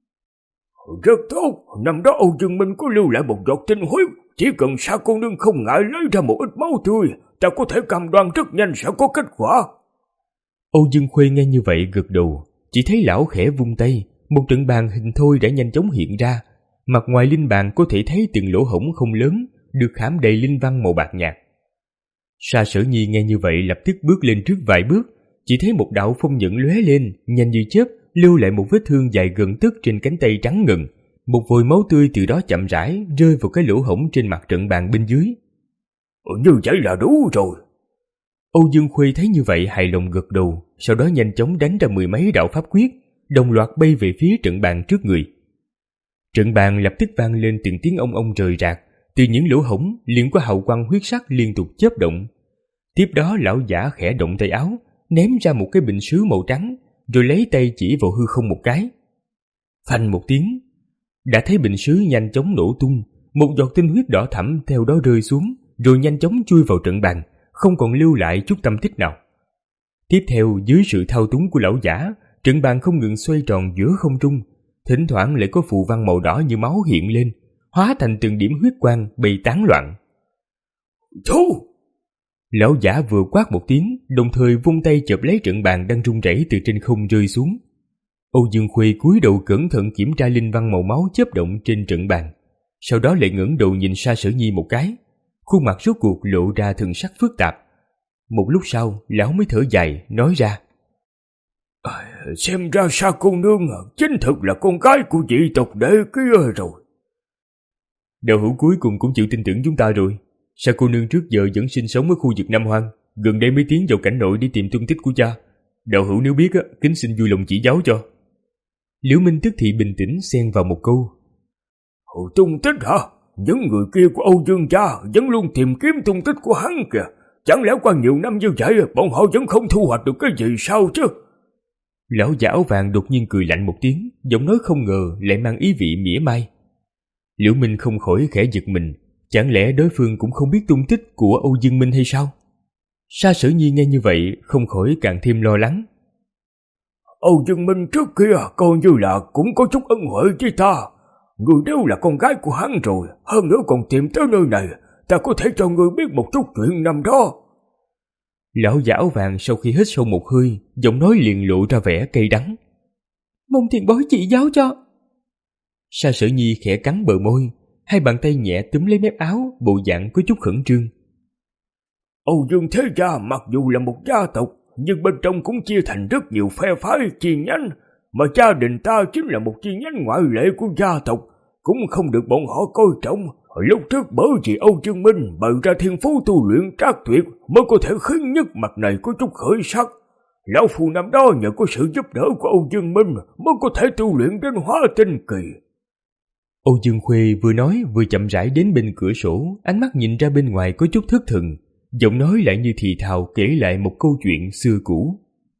Rất tốt, năm đó Âu Dương Minh có lưu lại một giọt tinh huyết. Chỉ cần Sa cô nương không ngại lấy ra một ít máu tươi, ta có thể cam đoan rất nhanh sẽ có kết quả. Âu Dương Khuê nghe như vậy gật đầu, chỉ thấy lão khẽ vung tay, một trận bàn hình thoi đã nhanh chóng hiện ra. Mặt ngoài linh bàn có thể thấy từng lỗ hổng không lớn, được khảm đầy linh văn màu bạc nhạt. Sa Sở Nhi nghe như vậy lập tức bước lên trước vài bước, chỉ thấy một đạo phong nhận lóe lên, nhanh như chớp, lưu lại một vết thương dài gần tấc trên cánh tay trắng ngần. Một vòi máu tươi từ đó chậm rãi rơi vào cái lỗ hổng trên mặt trận bàn bên dưới. Như vậy là đủ rồi. Âu Dương Khuê thấy như vậy hài lòng gật đầu, sau đó nhanh chóng đánh ra mười mấy đạo pháp quyết, đồng loạt bay về phía trận bàn trước người. Trận bàn lập tức vang lên từng tiếng ong ong rời rạc, từ những lỗ hổng liền có hào quang huyết sắc liên tục chớp động. Tiếp đó lão giả khẽ động tay áo, ném ra một cái bình sứ màu trắng, rồi lấy tay chỉ vào hư không một cái. Phanh một tiếng, đã thấy bình sứ nhanh chóng nổ tung, một giọt tinh huyết đỏ thẫm theo đó rơi xuống, rồi nhanh chóng chui vào trận bàn, không còn lưu lại chút tâm tích nào. Tiếp theo, dưới sự thao túng của lão giả, trận bàn không ngừng xoay tròn giữa không trung, thỉnh thoảng lại có phù văn màu đỏ như máu hiện lên, hóa thành từng điểm huyết quang bay tán loạn. Thu! Lão giả vừa quát một tiếng, đồng thời vung tay chộp lấy trận bàn đang rung rẩy từ trên không rơi xuống. Âu Dương Khuê cúi đầu cẩn thận kiểm tra linh văn màu máu chớp động trên trận bàn, sau đó lại ngẩng đầu nhìn Sa Sở Nhi một cái, khuôn mặt rốt cuộc lộ ra thần sắc phức tạp. Một lúc sau, lão mới thở dài nói ra: à, xem ra Sa cô nương chính thực là con gái của dị tộc đệ kia rồi. Đạo hữu cuối cùng cũng chịu tin tưởng chúng ta rồi. Sa cô nương trước giờ vẫn sinh sống ở khu vực Nam Hoang, gần đây mới tiến vào cảnh nội đi tìm tung tích của cha. Đạo hữu nếu biết, kính xin vui lòng chỉ giáo cho. Liễu Minh tức thì bình tĩnh xen vào một câu: Tung tích hả? Những người kia của Âu Dương gia vẫn luôn tìm kiếm tung tích của hắn kìa. Chẳng lẽ qua nhiều năm như vậy bọn họ vẫn không thu hoạch được cái gì sao chứ? Lão giả áo vàng đột nhiên cười lạnh một tiếng, giọng nói không ngờ lại mang ý vị mỉa mai. Liễu Minh không khỏi khẽ giật mình, chẳng lẽ đối phương cũng không biết tung tích của Âu Dương Minh hay sao? Sa Sở Nhi nghe như vậy không khỏi càng thêm lo lắng. Âu Dương Minh trước kia coi như là cũng có chút ân huệ với ta. Người đều là con gái của hắn rồi, hơn nữa còn tìm tới nơi này, ta có thể cho người biết một chút chuyện năm đó. Lão già áo vàng sau khi hít sâu một hơi, giọng nói liền lộ ra vẻ cay đắng. Mong tiền bối chỉ giáo cho. Sa Sở Nhi khẽ cắn bờ môi, hai bàn tay nhẹ túm lấy mép áo, bộ dạng có chút khẩn trương. Âu Dương Thế Gia mặc dù là một gia tộc, nhưng bên trong cũng chia thành rất nhiều phe phái chi nhánh, mà gia đình ta chính là một chi nhánh ngoại lệ của gia tộc, cũng không được bọn họ coi trọng. Lúc trước bởi vì Âu Dương Minh bày ra thiên phú tu luyện trác tuyệt mới có thể khiến nhất mặt này có chút khởi sắc. Lão phu năm đó nhờ có sự giúp đỡ của Âu Dương Minh mới có thể tu luyện đến hóa tinh kỳ. Âu Dương Khuê vừa nói vừa chậm rãi đến bên cửa sổ, ánh mắt nhìn ra bên ngoài có chút thất thần, giọng nói lại như thì thào kể lại một câu chuyện xưa cũ.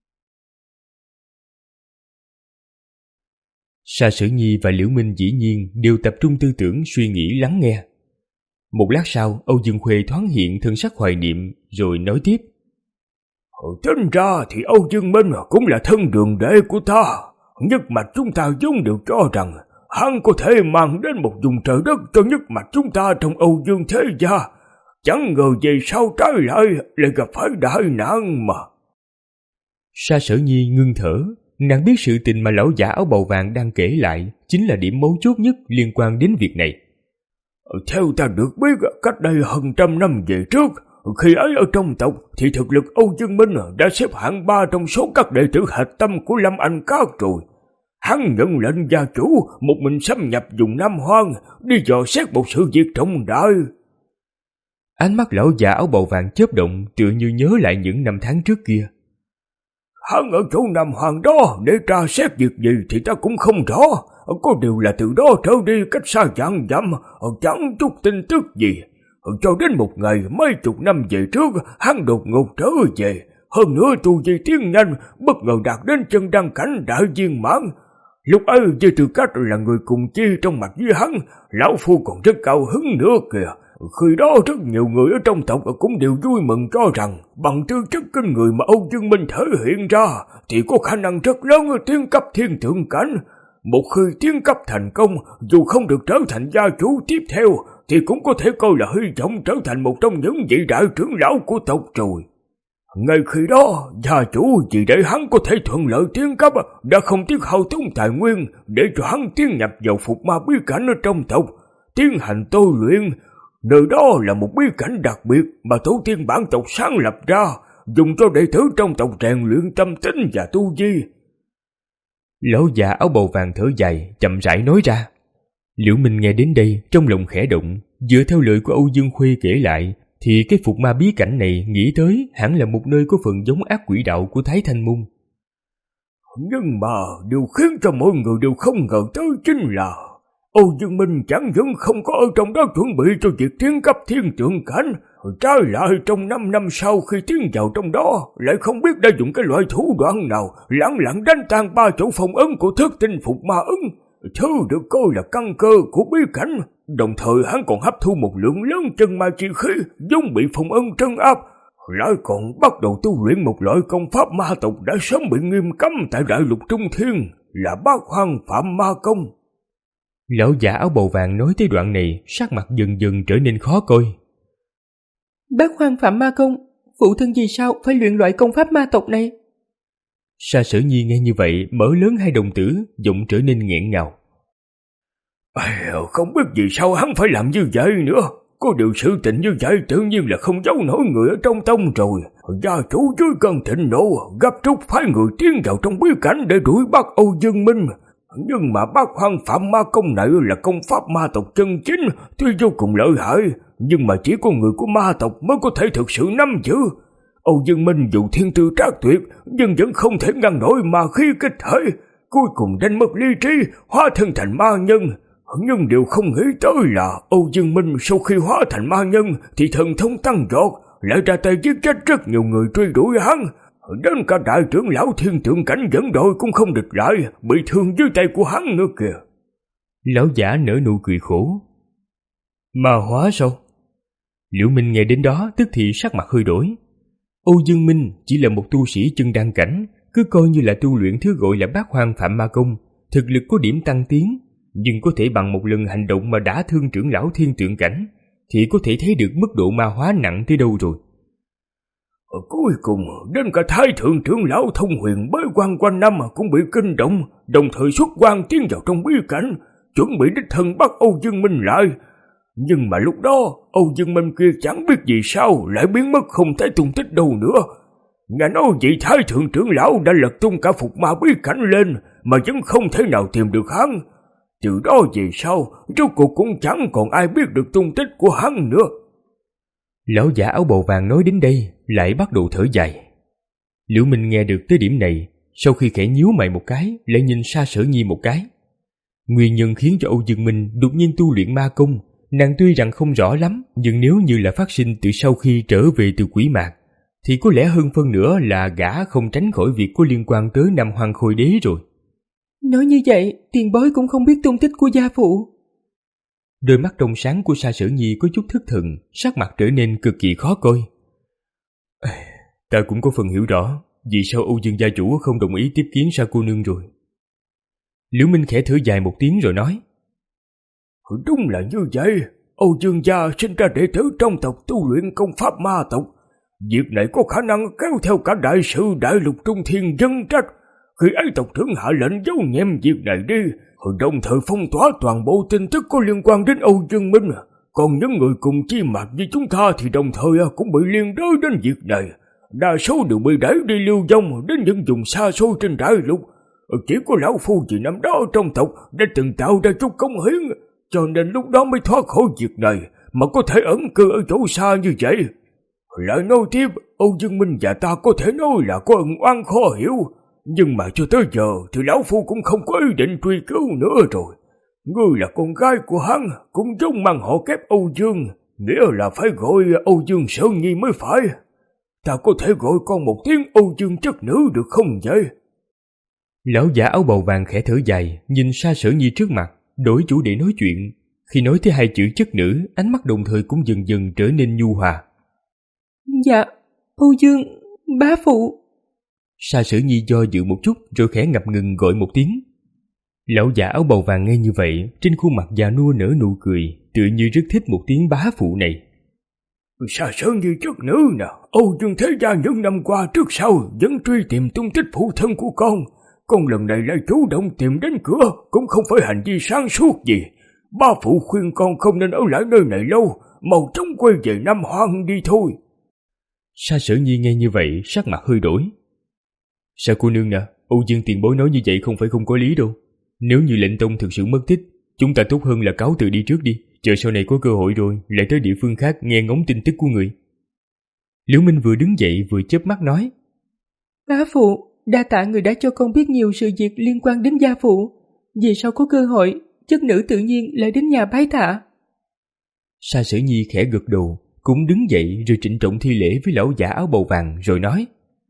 Sa Sở Nhi và Liễu Minh dĩ nhiên đều tập trung tư tưởng suy nghĩ lắng nghe. Một lát sau, Âu Dương Khuê thoáng hiện thân sắc hoài niệm rồi nói tiếp. Tính ra thì Âu Dương Minh cũng là thân đường đệ của ta, nhất mạch chúng ta vốn đều cho rằng hắn có thể mang đến một vùng trời đất cho nhất mạch chúng ta trong Âu Dương Thế Gia. Chẳng ngờ về sau trái lại lại gặp phải đại nạn mà. Sa Sở Nhi ngưng thở, nàng biết sự tình mà lão giả áo bào vàng đang kể lại chính là điểm mấu chốt nhất liên quan đến việc này. Theo ta được biết, cách đây hơn trăm năm về trước, khi ấy ở trong tộc thì thực lực Âu Dương Minh đã xếp hạng ba trong số các đệ tử hạch tâm của Lâm Anh Các rồi. Hắn nhận lệnh gia chủ một mình xâm nhập vùng Nam Hoang, đi dò xét một sự việc trọng đại. Ánh mắt lão già áo bào vàng chớp động, tựa như nhớ lại những năm tháng trước kia. Hắn ở chỗ Nam Hoàng đó để tra xét việc gì thì ta cũng không rõ, có điều là từ đó trở đi cách xa vạn dặm, chẳng chút tin tức gì. Cho đến một ngày mấy chục năm về trước, hắn đột ngột trở về, hơn nữa tu vi tiến nhanh, bất ngờ đạt đến chân đăng cảnh đại viên mãn. Lúc ấy với tư cách là người cùng chi trong mặt với hắn, lão phu còn rất cao hứng nữa kìa. Khi đó rất nhiều người ở trong tộc cũng đều vui mừng cho rằng bằng tư chất kinh người mà Âu Dương Minh thể hiện ra thì có khả năng rất lớn tiến cấp thiên thượng cảnh. Một khi tiến cấp thành công, dù không được trở thành gia chủ tiếp theo thì cũng có thể coi là hy vọng trở thành một trong những vị đại trưởng lão của tộc rồi. Ngay khi đó, gia chủ vì để hắn có thể thuận lợi tiến cấp đã không tiếc hao tốn tài nguyên để cho hắn tiến nhập vào phục ma bí cảnh ở trong tộc, tiến hành tu luyện. Nơi đó là một bí cảnh đặc biệt mà tổ tiên bản tộc sáng lập ra, dùng cho đệ tử trong tộc rèn luyện tâm tính và tu vi. Lão già áo bào vàng thở dài, chậm rãi nói ra. Liễu Minh nghe đến đây, trong lòng khẽ động, dựa theo lời của Âu Dương Khuê kể lại, thì cái phục ma bí cảnh này nghĩ tới hẳn là một nơi có phần giống ác quỷ đạo của Thái Thanh Môn. Nhưng mà điều khiến cho mọi người đều không ngờ tới chính là Âu Dương Minh chẳng những không có ở trong đó chuẩn bị cho việc tiến cấp thiên tượng cảnh, trái lại trong năm năm sau khi tiến vào trong đó lại không biết đã dùng cái loại thủ đoạn nào lẳng lặng đánh tan ba chỗ phong ấn của thất tinh phục ma ấn, thứ được coi là căn cơ của bí cảnh. Đồng thời hắn còn hấp thu một lượng lớn chân ma chi khí vốn bị phong ấn trấn áp, lại còn bắt đầu tu luyện một loại công pháp ma tộc đã sớm bị nghiêm cấm tại đại lục Trung Thiên, là Bát Hoang Phạm Ma Công. Lão giả áo bào vàng nói tới đoạn này, sắc mặt dần dần trở nên khó coi. Bát Hoang Phạm Ma Công, phụ thân vì sao phải luyện loại công pháp ma tộc này? Sa Sở Nhi nghe như vậy, mở lớn hai đồng tử, giọng trở nên nghẹn ngào. À, không biết vì sao hắn phải làm như vậy nữa. Có điều sự tình như vậy tự nhiên là không giấu nổi người ở trong tông rồi. Gia chủ dưới cơn thịnh nộ gấp rút phái người tiến vào trong bí cảnh để đuổi bắt Âu Dương Minh. Nhưng mà Bát Hoang Phạm Ma Công này là công pháp ma tộc chân chính, tuy vô cùng lợi hại, nhưng mà chỉ có người của ma tộc mới có thể thực sự nắm giữ. Âu Dương Minh dù thiên tư trác tuyệt, nhưng vẫn không thể ngăn nổi ma khí kích thể, cuối cùng đánh mất lý trí, hóa thân thành ma nhân. Nhưng điều không nghĩ tới là Âu Dương Minh sau khi hóa thành ma nhân thì thần thông tăng vọt, lại ra tay giết chết rất nhiều người truy đuổi hắn. Đến cả đại trưởng lão thiên tượng cảnh dẫn đội cũng không địch lại, bị thương dưới tay của hắn nữa kìa. Lão giả nở nụ cười khổ. Ma hóa sao? Liễu Minh nghe đến đó tức thì sắc mặt hơi đổi. Âu Dương Minh chỉ là một tu sĩ chân đan cảnh, cứ coi như là tu luyện thứ gọi là Bát Hoang Phạm Ma Công, thực lực có điểm tăng tiến, nhưng có thể bằng một lần hành động mà đã thương trưởng lão thiên tượng cảnh, thì có thể thấy được mức độ ma hóa nặng tới đâu rồi. Ở cuối cùng, đến cả Thái Thượng trưởng lão Thông Huyền bế quan quanh năm cũng bị kinh động, đồng thời xuất quan tiến vào trong bí cảnh, chuẩn bị đích thân bắt Âu Dương Minh lại. Nhưng mà lúc đó, Âu Dương Minh kia chẳng biết vì sao lại biến mất không thấy tung tích đâu nữa. Nghe nói vị Thái Thượng trưởng lão đã lật tung cả phục ma bí cảnh lên mà vẫn không thể nào tìm được hắn. Từ đó về sau, rốt cuộc cũng chẳng còn ai biết được tung tích của hắn nữa. Lão giả áo bào vàng nói đến đây lại bắt đầu thở dài. Liễu Minh nghe được tới điểm này, sau khi khẽ nhíu mày một cái, lại nhìn Sa Sở Nhi một cái. Nguyên nhân khiến cho Âu Dương Minh đột nhiên tu luyện ma công, nàng tuy rằng không rõ lắm, nhưng nếu như là phát sinh từ sau khi trở về từ quỷ mạc, thì có lẽ hơn phân nữa là gã không tránh khỏi việc có liên quan tới Nam Hoàng Khôi Đế rồi. Nói như vậy, tiền bối cũng không biết tung tích của gia phụ. Đôi mắt trong sáng của Sa Sở Nhi có chút thất thần, sắc mặt trở nên cực kỳ khó coi. Ta cũng có phần hiểu rõ vì sao Âu Dương gia chủ không đồng ý tiếp kiến Sa cô nương rồi. Liễu Minh khẽ thở dài một tiếng rồi nói. Đúng là như vậy, Âu Dương gia sinh ra đệ tử trong tộc tu luyện công pháp ma tộc. Việc này có khả năng kéo theo cả đại sự đại lục trung thiên dân trách. Khi ấy tộc trưởng hạ lệnh giấu nhẹm việc này đi, đồng thời phong tỏa toàn bộ tin tức có liên quan đến Âu Dương Minh. Còn những người cùng chi mạch với chúng ta thì đồng thời cũng bị liên đới đến việc này. Đa số đều bị đẩy đi lưu vong đến những vùng xa xôi trên đại lục. Chỉ có lão phu vì năm đó trong tộc đã từng tạo ra chút công hiến, cho nên lúc đó mới thoát khỏi việc này mà có thể ẩn cư ở chỗ xa như vậy. Lại nói tiếp, Âu Dương Minh và ta có thể nói là có ân oán khó hiểu, nhưng mà cho tới giờ thì lão phu cũng không có ý định truy cứu nữa rồi. Ngươi là con gái của hắn, cũng giống mang họ kép Âu Dương, nghĩa là phải gọi Âu Dương Sở Nhi mới phải. Ta có thể gọi con một tiếng Âu Dương chất nữ được không vậy? Lão giả áo bào vàng khẽ thở dài, nhìn Sa Sở Nhi trước mặt, đổi chủ để nói chuyện. Khi nói tới hai chữ chất nữ, ánh mắt đồng thời cũng dần dần trở nên nhu hòa. Dạ, Âu Dương, bá phụ. Sa Sở Nhi do dự một chút rồi khẽ ngập ngừng gọi một tiếng. Lão giả áo bào vàng nghe như vậy, trên khuôn mặt già nua nở nụ cười, tựa như rất thích một tiếng bá phụ này. Sa Sở Nhi chất nữ nè, Âu Dương thế gia những năm qua trước sau vẫn truy tìm tung tích phụ thân của con. Con lần này lại chủ động tìm đến cửa, cũng không phải hành vi sáng suốt gì. Ba phụ khuyên con không nên ở lại nơi này lâu, mau chóng quay về Nam Hoang đi thôi. Sa Sở Nhi nghe như vậy, sắc mặt hơi đổi. Sa cô nương nè, Âu Dương tiền bối nói như vậy không phải không có lý đâu. Nếu như lệnh tông thực sự mất tích, chúng ta tốt hơn là cáo từ đi trước đi, chờ sau này có cơ hội rồi lại tới địa phương khác nghe ngóng tin tức của người. Liễu Minh vừa đứng dậy vừa chớp mắt nói. Bá phụ, đa tạ người đã cho con biết nhiều sự việc liên quan đến gia phụ. Vì sau có cơ hội, chất nữ tự nhiên lại đến nhà bái tạ. Sa Sở Nhi khẽ gật đầu, cũng đứng dậy rồi trịnh trọng thi lễ với lão giả áo bào vàng rồi nói.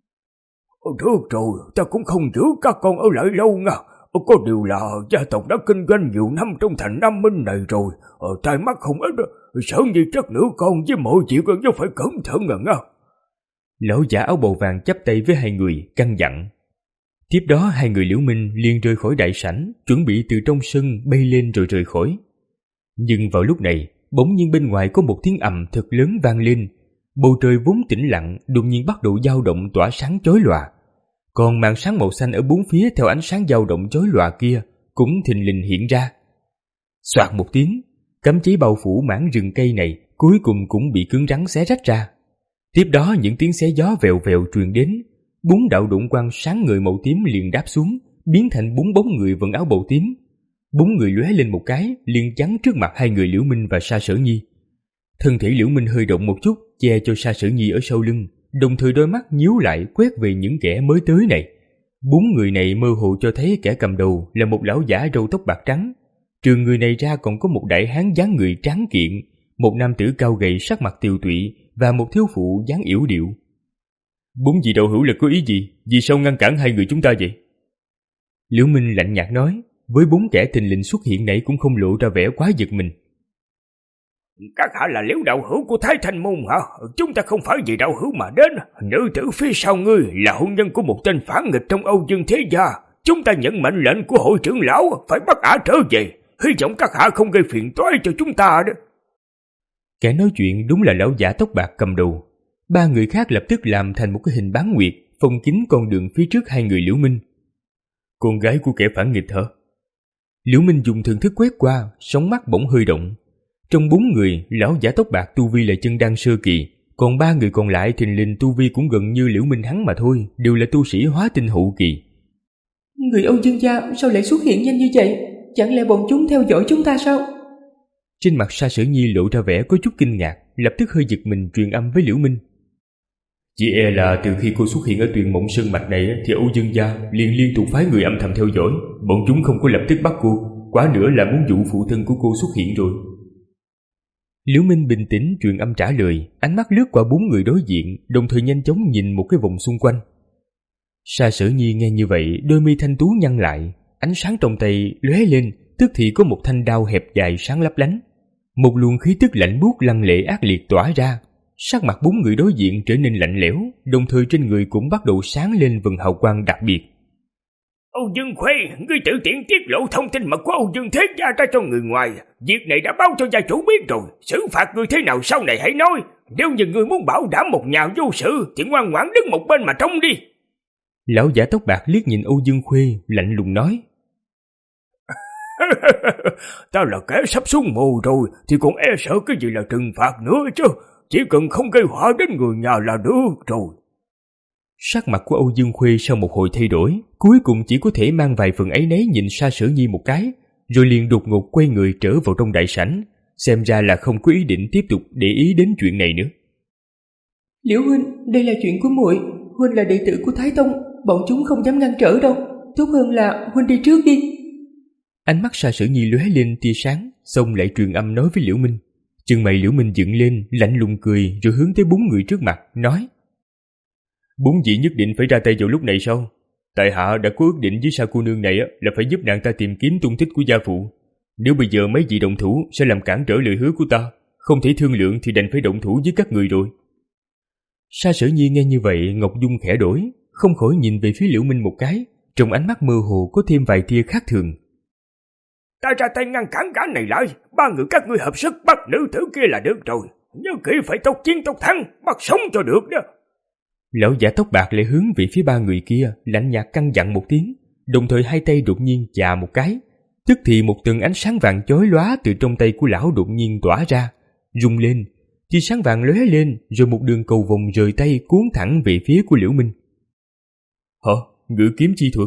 Được rồi, ta cũng không giữ các con ở lại lâu nha. Có điều là gia tộc đã kinh doanh nhiều năm trong thành Nam Minh này rồi, ở tai mắt không ít, Sở Nhi chất nữ con với mọi chuyện vẫn phải cẩn thận à nha. Lão giả áo bào vàng chắp tay với hai người, căn dặn. Tiếp đó hai người Liễu Minh liền rời khỏi đại sảnh, chuẩn bị từ trong sân bay lên rồi rời khỏi. Nhưng vào lúc này, bỗng nhiên bên ngoài có một tiếng ầm thật lớn vang lên. Bầu trời vốn tĩnh lặng đột nhiên bắt đầu dao động tỏa sáng chói lòa. Còn màn sáng màu xanh ở bốn phía theo ánh sáng dao động chói lòa kia cũng thình lình hiện ra. Soạt một tiếng, cấm chế bao phủ mảng rừng cây này cuối cùng cũng bị cứng rắn xé rách ra. Tiếp đó những tiếng xé gió vèo vèo truyền đến, bốn đạo độn quang sáng ngời màu tím liền đáp xuống, biến thành bốn bóng người vận áo màu tím. Bốn người lóe lên một cái, liền chắn trước mặt hai người Liễu Minh và Sa Sở Nhi. Thân thể Liễu Minh hơi động một chút, che cho Sa Sở Nhi ở sau lưng, đồng thời đôi mắt nhíu lại quét về những kẻ mới tới này. Bốn người này mơ hồ cho thấy kẻ cầm đầu là một lão giả râu tóc bạc trắng. Trừ người này ra còn có một đại hán dáng người tráng kiện, một nam tử cao gầy sắc mặt tiều tụy và một thiếu phụ dáng yểu điệu. Bốn vị đạo hữu là có ý gì? Vì sao ngăn cản hai người chúng ta vậy? Liễu Minh lạnh nhạt nói, với bốn kẻ thình lình xuất hiện này cũng không lộ ra vẻ quá giật mình. Các hạ là Liễu đạo hữu của Thái Thanh Môn hả? Chúng ta không phải vì đạo hữu mà đến. Nữ tử phía sau ngươi là hôn nhân của một tên phản nghịch trong Âu Dương thế gia. Chúng ta nhận mệnh lệnh của hội trưởng lão phải bắt ả trở về. Hy vọng các hạ không gây phiền toái cho chúng ta đó. Kẻ nói chuyện đúng là lão giả tóc bạc cầm đầu. Ba người khác lập tức làm thành một cái hình bán nguyệt, phong kín con đường phía trước hai người Liễu Minh. Con gái của kẻ phản nghịch hả? Liễu Minh dùng thần thức quét qua, sóng mắt bỗng hơi động. Trong bốn người, lão giả tóc bạc tu vi là chân đan sơ kỳ, còn ba người còn lại thình lình tu vi cũng gần như Liễu Minh hắn mà thôi, đều là tu sĩ hóa tinh hậu kỳ. Người Âu Dương gia sao lại xuất hiện nhanh như vậy? Chẳng lẽ bọn chúng theo dõi chúng ta sao? Trên mặt Sa Sở Nhi lộ ra vẻ có chút kinh ngạc, lập tức hơi giật mình truyền âm với Liễu Minh. Chỉ e là từ khi cô xuất hiện ở Tuyền Mộng Sơn mạch này thì Âu Dương gia liền liên tục phái người âm thầm theo dõi, bọn chúng không có lập tức bắt cô, quá nữa là muốn dụ phụ thân của cô xuất hiện rồi. Liễu Minh bình tĩnh truyền âm trả lời, ánh mắt lướt qua bốn người đối diện, đồng thời nhanh chóng nhìn một cái vòng xung quanh. Sa Sở Nhi nghe như vậy, đôi mi thanh tú nhăn lại, ánh sáng trong tay lóe lên, tức thì có một thanh đao hẹp dài sáng lấp lánh. Một luồng khí tức lạnh buốt lăng lệ ác liệt tỏa ra, sắc mặt bốn người đối diện trở nên lạnh lẽo, đồng thời trên người cũng bắt đầu sáng lên vầng hào quang đặc biệt. Âu Dương Khuê, ngươi tự tiện tiết lộ thông tin mật của Âu Dương Thế Gia ra cho người ngoài. Việc này đã báo cho gia chủ biết rồi, xử phạt ngươi thế nào sau này hãy nói. Nếu như ngươi muốn bảo đảm một nhà vô sự thì ngoan ngoãn đứng một bên mà trông đi. Lão giả tóc bạc liếc nhìn Âu Dương Khuê, lạnh lùng nói. Ta là kẻ sắp xuống mồ rồi thì còn e sợ cái gì là trừng phạt nữa chứ. Chỉ cần không gây họa đến người nhà là được rồi. Sắc mặt của Âu Dương Khuê sau một hồi thay đổi, cuối cùng chỉ có thể mang vài phần áy náy nhìn Sa Sở Nhi một cái, rồi liền đột ngột quay người trở vào trong đại sảnh, xem ra là không có ý định tiếp tục để ý đến chuyện này nữa. Liễu huynh, đây là chuyện của muội, huynh là đệ tử của Thái Tông, bọn chúng không dám ngăn trở đâu, tốt hơn là huynh đi trước đi. Ánh mắt Sa Sở Nhi lóe lên tia sáng, xong lại truyền âm nói với Liễu Minh. Chân mày Liễu Minh dựng lên, lạnh lùng cười rồi hướng tới bốn người trước mặt, nói. Bốn vị nhất định phải ra tay vào lúc này sao? Tại hạ đã có ước định với Sa cô nương này là phải giúp nàng ta tìm kiếm tung tích của gia phụ. Nếu bây giờ mấy vị động thủ sẽ làm cản trở lời hứa của ta, không thể thương lượng thì đành phải động thủ với các người rồi. Sa Sở Nhi nghe như vậy, Ngọc Dung khẽ đổi, không khỏi nhìn về phía Liễu Minh một cái, trong ánh mắt mơ hồ có thêm vài tia khác thường. Ta ra tay ngăn cản gã này lại, ba người các ngươi hợp sức bắt nữ tử kia là được rồi. Nhớ kỹ phải tốc chiến tốc thắng, bắt sống cho được đó. Lão giả tóc bạc lại hướng về phía ba người kia, lạnh nhạt căn dặn một tiếng, đồng thời hai tay đột nhiên chà một cái, tức thì một tầng ánh sáng vàng chói lóa từ trong tay của lão đột nhiên tỏa ra, rung lên, tia sáng vàng lóe lên, rồi một đường cầu vồng rời tay cuốn thẳng về phía của Liễu Minh. Hả? Ngự kiếm chi thuật?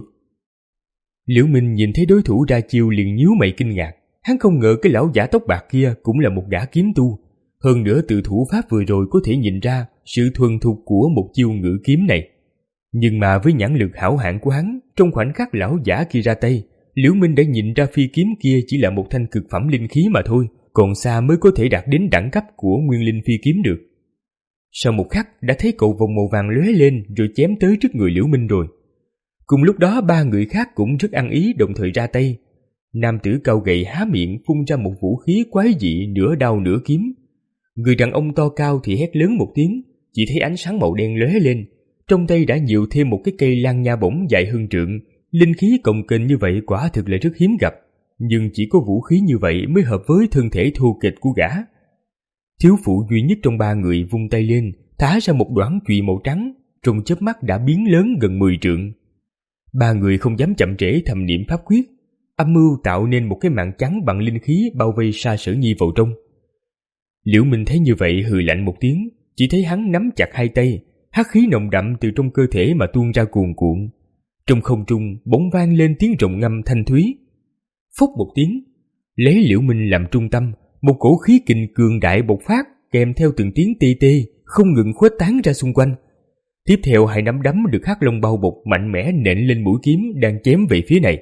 Liễu Minh nhìn thấy đối thủ ra chiêu liền nhíu mày kinh ngạc, hắn không ngờ cái lão giả tóc bạc kia cũng là một gã kiếm tu, hơn nữa từ thủ pháp vừa rồi có thể nhìn ra sự thuần thục của một chiêu ngự kiếm này. Nhưng mà với nhãn lực hảo hạng của hắn, trong khoảnh khắc lão giả kia ra tay, Liễu Minh đã nhìn ra phi kiếm kia chỉ là một thanh cực phẩm linh khí mà thôi, còn xa mới có thể đạt đến đẳng cấp của nguyên linh phi kiếm được. Sau một khắc đã thấy cầu vòng màu vàng lóe lên rồi chém tới trước người Liễu Minh rồi. Cùng lúc đó ba người khác cũng rất ăn ý đồng thời ra tay. Nam tử cao gầy há miệng phun ra một vũ khí quái dị nửa đao nửa kiếm. Người đàn ông to cao thì hét lớn một tiếng, chỉ thấy ánh sáng màu đen lóe lên, trong tay đã nhiều thêm một cái cây lan nha bổng dài hơn trượng. Linh khí cồng kềnh như vậy quả thực là rất hiếm gặp, nhưng chỉ có vũ khí như vậy mới hợp với thân thể thô kệch của gã. Thiếu phụ duy nhất trong ba người vung tay lên, thả ra một đoạn chùy màu trắng, trong chớp mắt đã biến lớn gần mười trượng. Ba người không dám chậm trễ thầm niệm pháp quyết, âm mưu tạo nên một cái màn trắng bằng linh khí bao vây Sa Sở Nhi vào trong. Liễu Minh thấy như vậy hừ lạnh một tiếng, chỉ thấy hắn nắm chặt hai tay, hắc khí nồng đậm từ trong cơ thể mà tuôn ra cuồn cuộn. Trong không trung bỗng vang lên tiếng rồng ngâm thanh thúy. Phốc một tiếng, lấy Liễu Minh làm trung tâm, một cổ khí kình cường đại bộc phát, kèm theo từng tiếng tê tê không ngừng khuếch tán ra xung quanh. Tiếp theo hai nắm đấm được hắc long bao bọc mạnh mẽ nện lên mũi kiếm đang chém về phía này.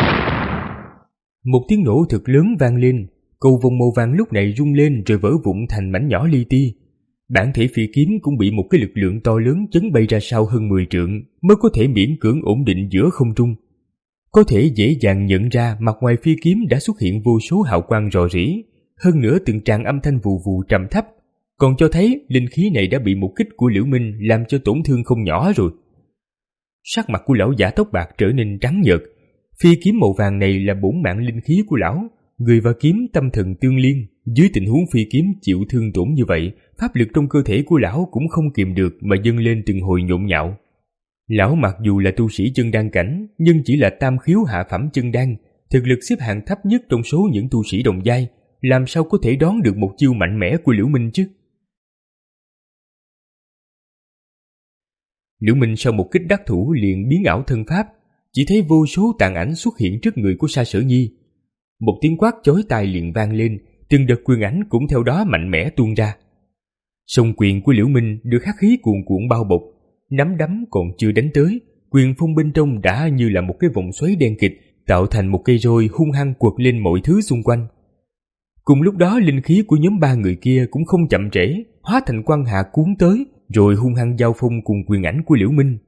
Một tiếng nổ thật lớn vang lên, cầu vòng màu vàng lúc này rung lên rồi vỡ vụn thành mảnh nhỏ li ti. Bản thể phi kiếm cũng bị một cái lực lượng to lớn chấn bay ra sau hơn mười trượng mới có thể miễn cưỡng ổn định giữa không trung. Có thể dễ dàng nhận ra mặt ngoài phi kiếm đã xuất hiện vô số hào quang rò rỉ, hơn nữa từng tràng âm thanh vù vù trầm thấp, còn cho thấy linh khí này đã bị một kích của Liễu Minh làm cho tổn thương không nhỏ rồi. Sắc mặt của lão giả tóc bạc trở nên trắng nhợt. Phi kiếm màu vàng này là bổn mạng linh khí của lão, người và kiếm tâm thần tương liên, dưới tình huống phi kiếm chịu thương tổn như vậy, pháp lực trong cơ thể của lão cũng không kìm được mà dâng lên từng hồi nhộn nhạo. Lão mặc dù là tu sĩ chân đan cảnh, nhưng chỉ là tam khiếu hạ phẩm chân đan, thực lực xếp hạng thấp nhất trong số những tu sĩ đồng giai, làm sao có thể đón được một chiêu mạnh mẽ của Liễu Minh chứ? Liễu Minh sau một kích đắc thủ liền biến ảo thân pháp, chỉ thấy vô số tàn ảnh xuất hiện trước người của Sa Sở Nhi. Một tiếng quát chói tai liền vang lên, từng đợt quyền ảnh cũng theo đó mạnh mẽ tuôn ra. Song quyền của Liễu Minh được hắc khí cuồn cuộn bao bọc, nắm đấm còn chưa đánh tới, quyền phong bên trong đã như là một cái vòng xoáy đen kịt, tạo thành một cây roi hung hăng quật lên mọi thứ xung quanh. Cùng lúc đó linh khí của nhóm ba người kia cũng không chậm trễ, hóa thành quang hạ cuốn tới, rồi hung hăng giao phong cùng quyền ảnh của Liễu Minh.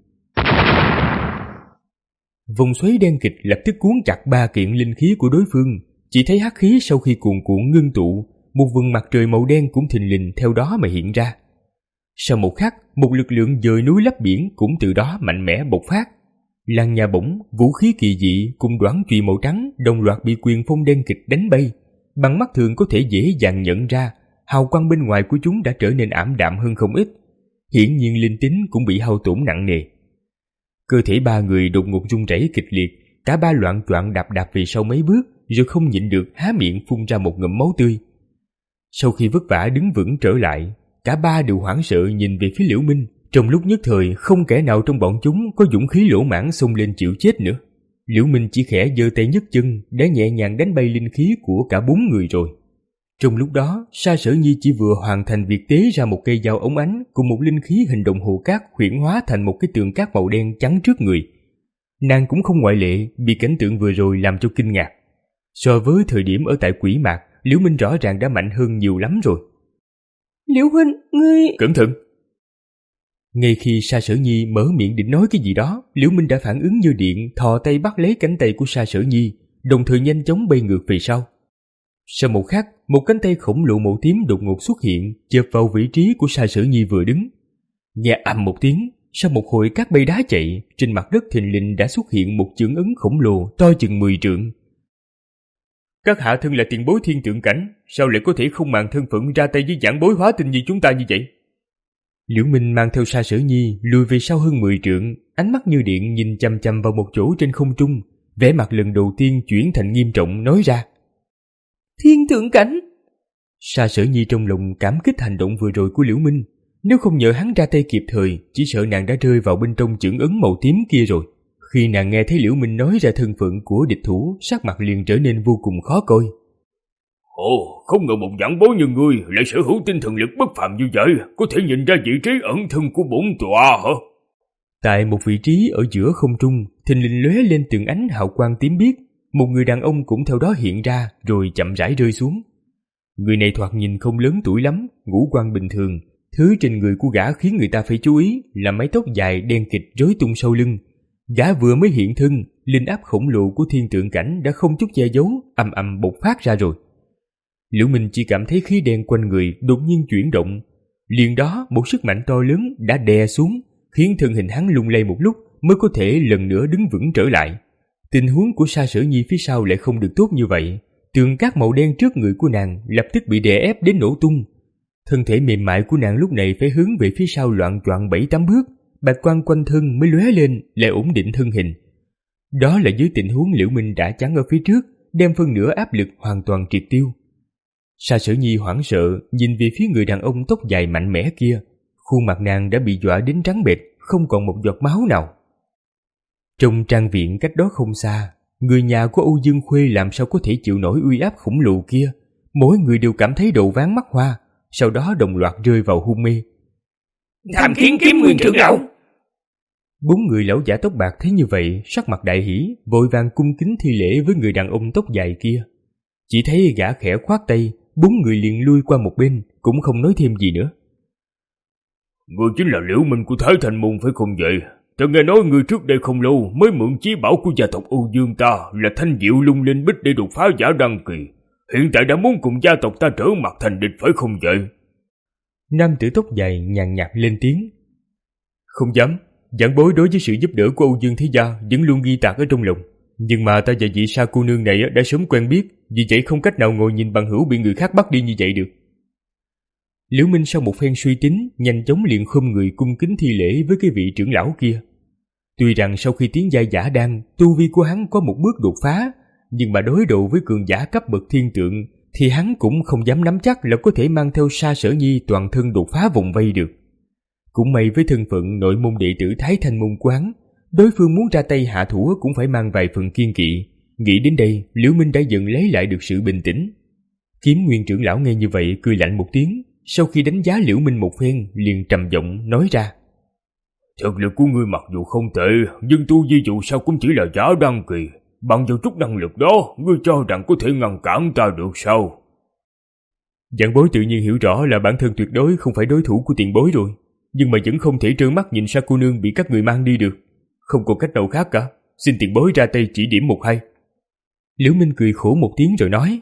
Vòng xoáy đen kịch lập tức cuốn chặt ba kiện linh khí của đối phương, chỉ thấy hắc khí sau khi cuồn cuộn ngưng tụ, một vầng mặt trời màu đen cũng thình lình theo đó mà hiện ra. Sau một khắc, một lực lượng dời núi lấp biển cũng từ đó mạnh mẽ bộc phát. Làn nhà bổng, vũ khí kỳ dị cùng đoán chùy màu trắng đồng loạt bị quyền phong đen kịch đánh bay. Bằng mắt thường có thể dễ dàng nhận ra, hào quang bên ngoài của chúng đã trở nên ảm đạm hơn không ít. Hiển nhiên linh tính cũng bị hao tổn nặng nề. Cơ thể ba người đột ngột rung rẩy kịch liệt, cả ba loạn choạng đạp đạp về sau mấy bước, rồi không nhịn được há miệng phun ra một ngụm máu tươi. Sau khi vất vả đứng vững trở lại, cả ba đều hoảng sợ nhìn về phía Liễu Minh. Trong lúc nhất thời, không kẻ nào trong bọn chúng có dũng khí lỗ mãng xông lên chịu chết nữa. Liễu Minh chỉ khẽ giơ tay nhấc chân đã nhẹ nhàng đánh bay linh khí của cả bốn người rồi. Trong lúc đó, Sa Sở Nhi chỉ vừa hoàn thành việc tế ra một cây dao ống ánh cùng một linh khí hình đồng hồ cát huyễn hóa thành một cái tượng cát màu đen chắn trước người. Nàng cũng không ngoại lệ, bị cảnh tượng vừa rồi làm cho kinh ngạc. So với thời điểm ở tại Quỷ Mạc, Liễu Minh rõ ràng đã mạnh hơn nhiều lắm rồi. Liễu huynh, ngươi... Cẩn thận! Ngay khi Sa Sở Nhi mở miệng định nói cái gì đó, Liễu Minh đã phản ứng như điện, thò tay bắt lấy cánh tay của Sa Sở Nhi, đồng thời nhanh chóng bay ngược về sau. Sau một khắc, một cánh tay khổng lồ màu tím đột ngột xuất hiện, chộp vào vị trí của Sa Sở Nhi vừa đứng. Nghe ầm một tiếng, sau một hồi cát bay đá chạy, trên mặt đất thình lình đã xuất hiện một chưởng ấn khổng lồ to chừng mười trượng. Các hạ thân là tiền bối thiên tượng cảnh, sao lại có thể không màng thân phận ra tay với giảng bối hóa tinh như chúng ta như vậy? Liễu Minh mang theo Sa Sở Nhi lùi về sau hơn mười trượng, ánh mắt như điện nhìn chằm chằm vào một chỗ trên không trung, vẻ mặt lần đầu tiên chuyển thành nghiêm trọng nói ra: Thiên tượng cảnh. Sa Sở Nhi trong lòng cảm kích hành động vừa rồi của Liễu Minh, nếu không nhờ hắn ra tay kịp thời, chỉ sợ nàng đã rơi vào bên trong chưởng ấn màu tím kia rồi. Khi nàng nghe thấy Liễu Minh nói ra thân phận của địch thủ, sắc mặt liền trở nên vô cùng khó coi. Ồ, không ngờ một giảng bối như ngươi lại sở hữu tinh thần lực bất phàm như vậy, có thể nhìn ra vị trí ẩn thân của bổn tọa hả? Tại một vị trí ở giữa không trung, thình lình lóe lên từng ánh hào quang tím biếc, một người đàn ông cũng theo đó hiện ra rồi chậm rãi rơi xuống. Người này thoạt nhìn không lớn tuổi lắm, ngũ quan bình thường, thứ trên người của gã khiến người ta phải chú ý là mái tóc dài đen kịt rối tung sau lưng. Gã vừa mới hiện thân, linh áp khổng lồ của thiên tượng cảnh đã không chút che giấu, ầm ầm bộc phát ra rồi. Liễu Minh chỉ cảm thấy khí đen quanh người đột nhiên chuyển động, liền đó một sức mạnh to lớn đã đè xuống, khiến thân hình hắn lung lay một lúc mới có thể lần nữa đứng vững trở lại. Tình huống của Sa Sở Nhi phía sau lại không được tốt như vậy, tường cát màu đen trước người của nàng lập tức bị đè ép đến nổ tung. Thân thể mềm mại của nàng lúc này phải hướng về phía sau loạn choạng bảy tám bước, bạch quang quanh thân mới lóe lên lại ổn định thân hình. Đó là dưới tình huống Liễu Minh đã chắn ở phía trước, đem phân nửa áp lực hoàn toàn triệt tiêu. Sa Sở Nhi hoảng sợ nhìn về phía người đàn ông tóc dài mạnh mẽ kia, khuôn mặt nàng đã bị dọa đến trắng bệch, không còn một giọt máu nào. Trong trang viện cách đó không xa, người nhà của Âu Dương Khuê làm sao có thể chịu nổi uy áp khổng lồ kia, mỗi người đều cảm thấy đầu váng mắt hoa, sau đó đồng loạt rơi vào hôn mê. Tham kiến kiếm nguyên trưởng lão. Bốn người lão giả tóc bạc thấy như vậy, sắc mặt đại hỉ, vội vàng cung kính thi lễ với người đàn ông tóc dài kia. Chỉ thấy gã khẽ khoát tay, bốn người liền lui qua một bên, cũng không nói thêm gì nữa. Ngươi chính là Liễu Minh của Thái Thành Môn phải không vậy? Ta nghe nói ngươi trước đây không lâu mới mượn chí bảo của gia tộc Âu Dương ta là thanh diệu lung linh bích để đột phá giả đăng kỳ. Hiện tại đã muốn cùng gia tộc ta trở mặt thành địch phải không vậy? Nam tử tóc dài nhàn nhạt lên tiếng. Không dám, giảng bối đối với sự giúp đỡ của Âu Dương thế gia vẫn luôn ghi tạc ở trong lòng. Nhưng mà ta và vị Sa cô nương này đã sớm quen biết, vì vậy không cách nào ngồi nhìn bằng hữu bị người khác bắt đi như vậy được. Liễu Minh sau một phen suy tính, nhanh chóng liền khom người cung kính thi lễ với cái vị trưởng lão kia. Tuy rằng sau khi tiến giai giả đan, tu vi của hắn có một bước đột phá, nhưng mà đối đầu với cường giả cấp bậc thiên tượng thì hắn cũng không dám nắm chắc là có thể mang theo Sa Sở Nhi toàn thân đột phá vòng vây được. Cũng may với thân phận nội môn đệ tử Thái Thanh môn quán, đối phương muốn ra tay hạ thủ cũng phải mang vài phần kiên kỵ. Nghĩ đến đây, Liễu Minh đã dần lấy lại được sự bình tĩnh. Kiếm Nguyên trưởng lão nghe như vậy cười lạnh một tiếng, sau khi đánh giá Liễu Minh một phen, liền trầm giọng nói ra: Thực lực của ngươi mặc dù không tệ, nhưng tu vi dù sao cũng chỉ là giả đăng kỳ. Bằng vào chút năng lực đó, ngươi cho rằng có thể ngăn cản ta được sao? Giảng bối tự nhiên hiểu rõ là bản thân tuyệt đối không phải đối thủ của tiền bối rồi, nhưng mà vẫn không thể trơ mắt nhìn Sa cô nương bị các người mang đi được. Không còn cách nào khác cả, xin tiền bối ra tay chỉ điểm một hai. Liễu Minh cười khổ một tiếng rồi nói: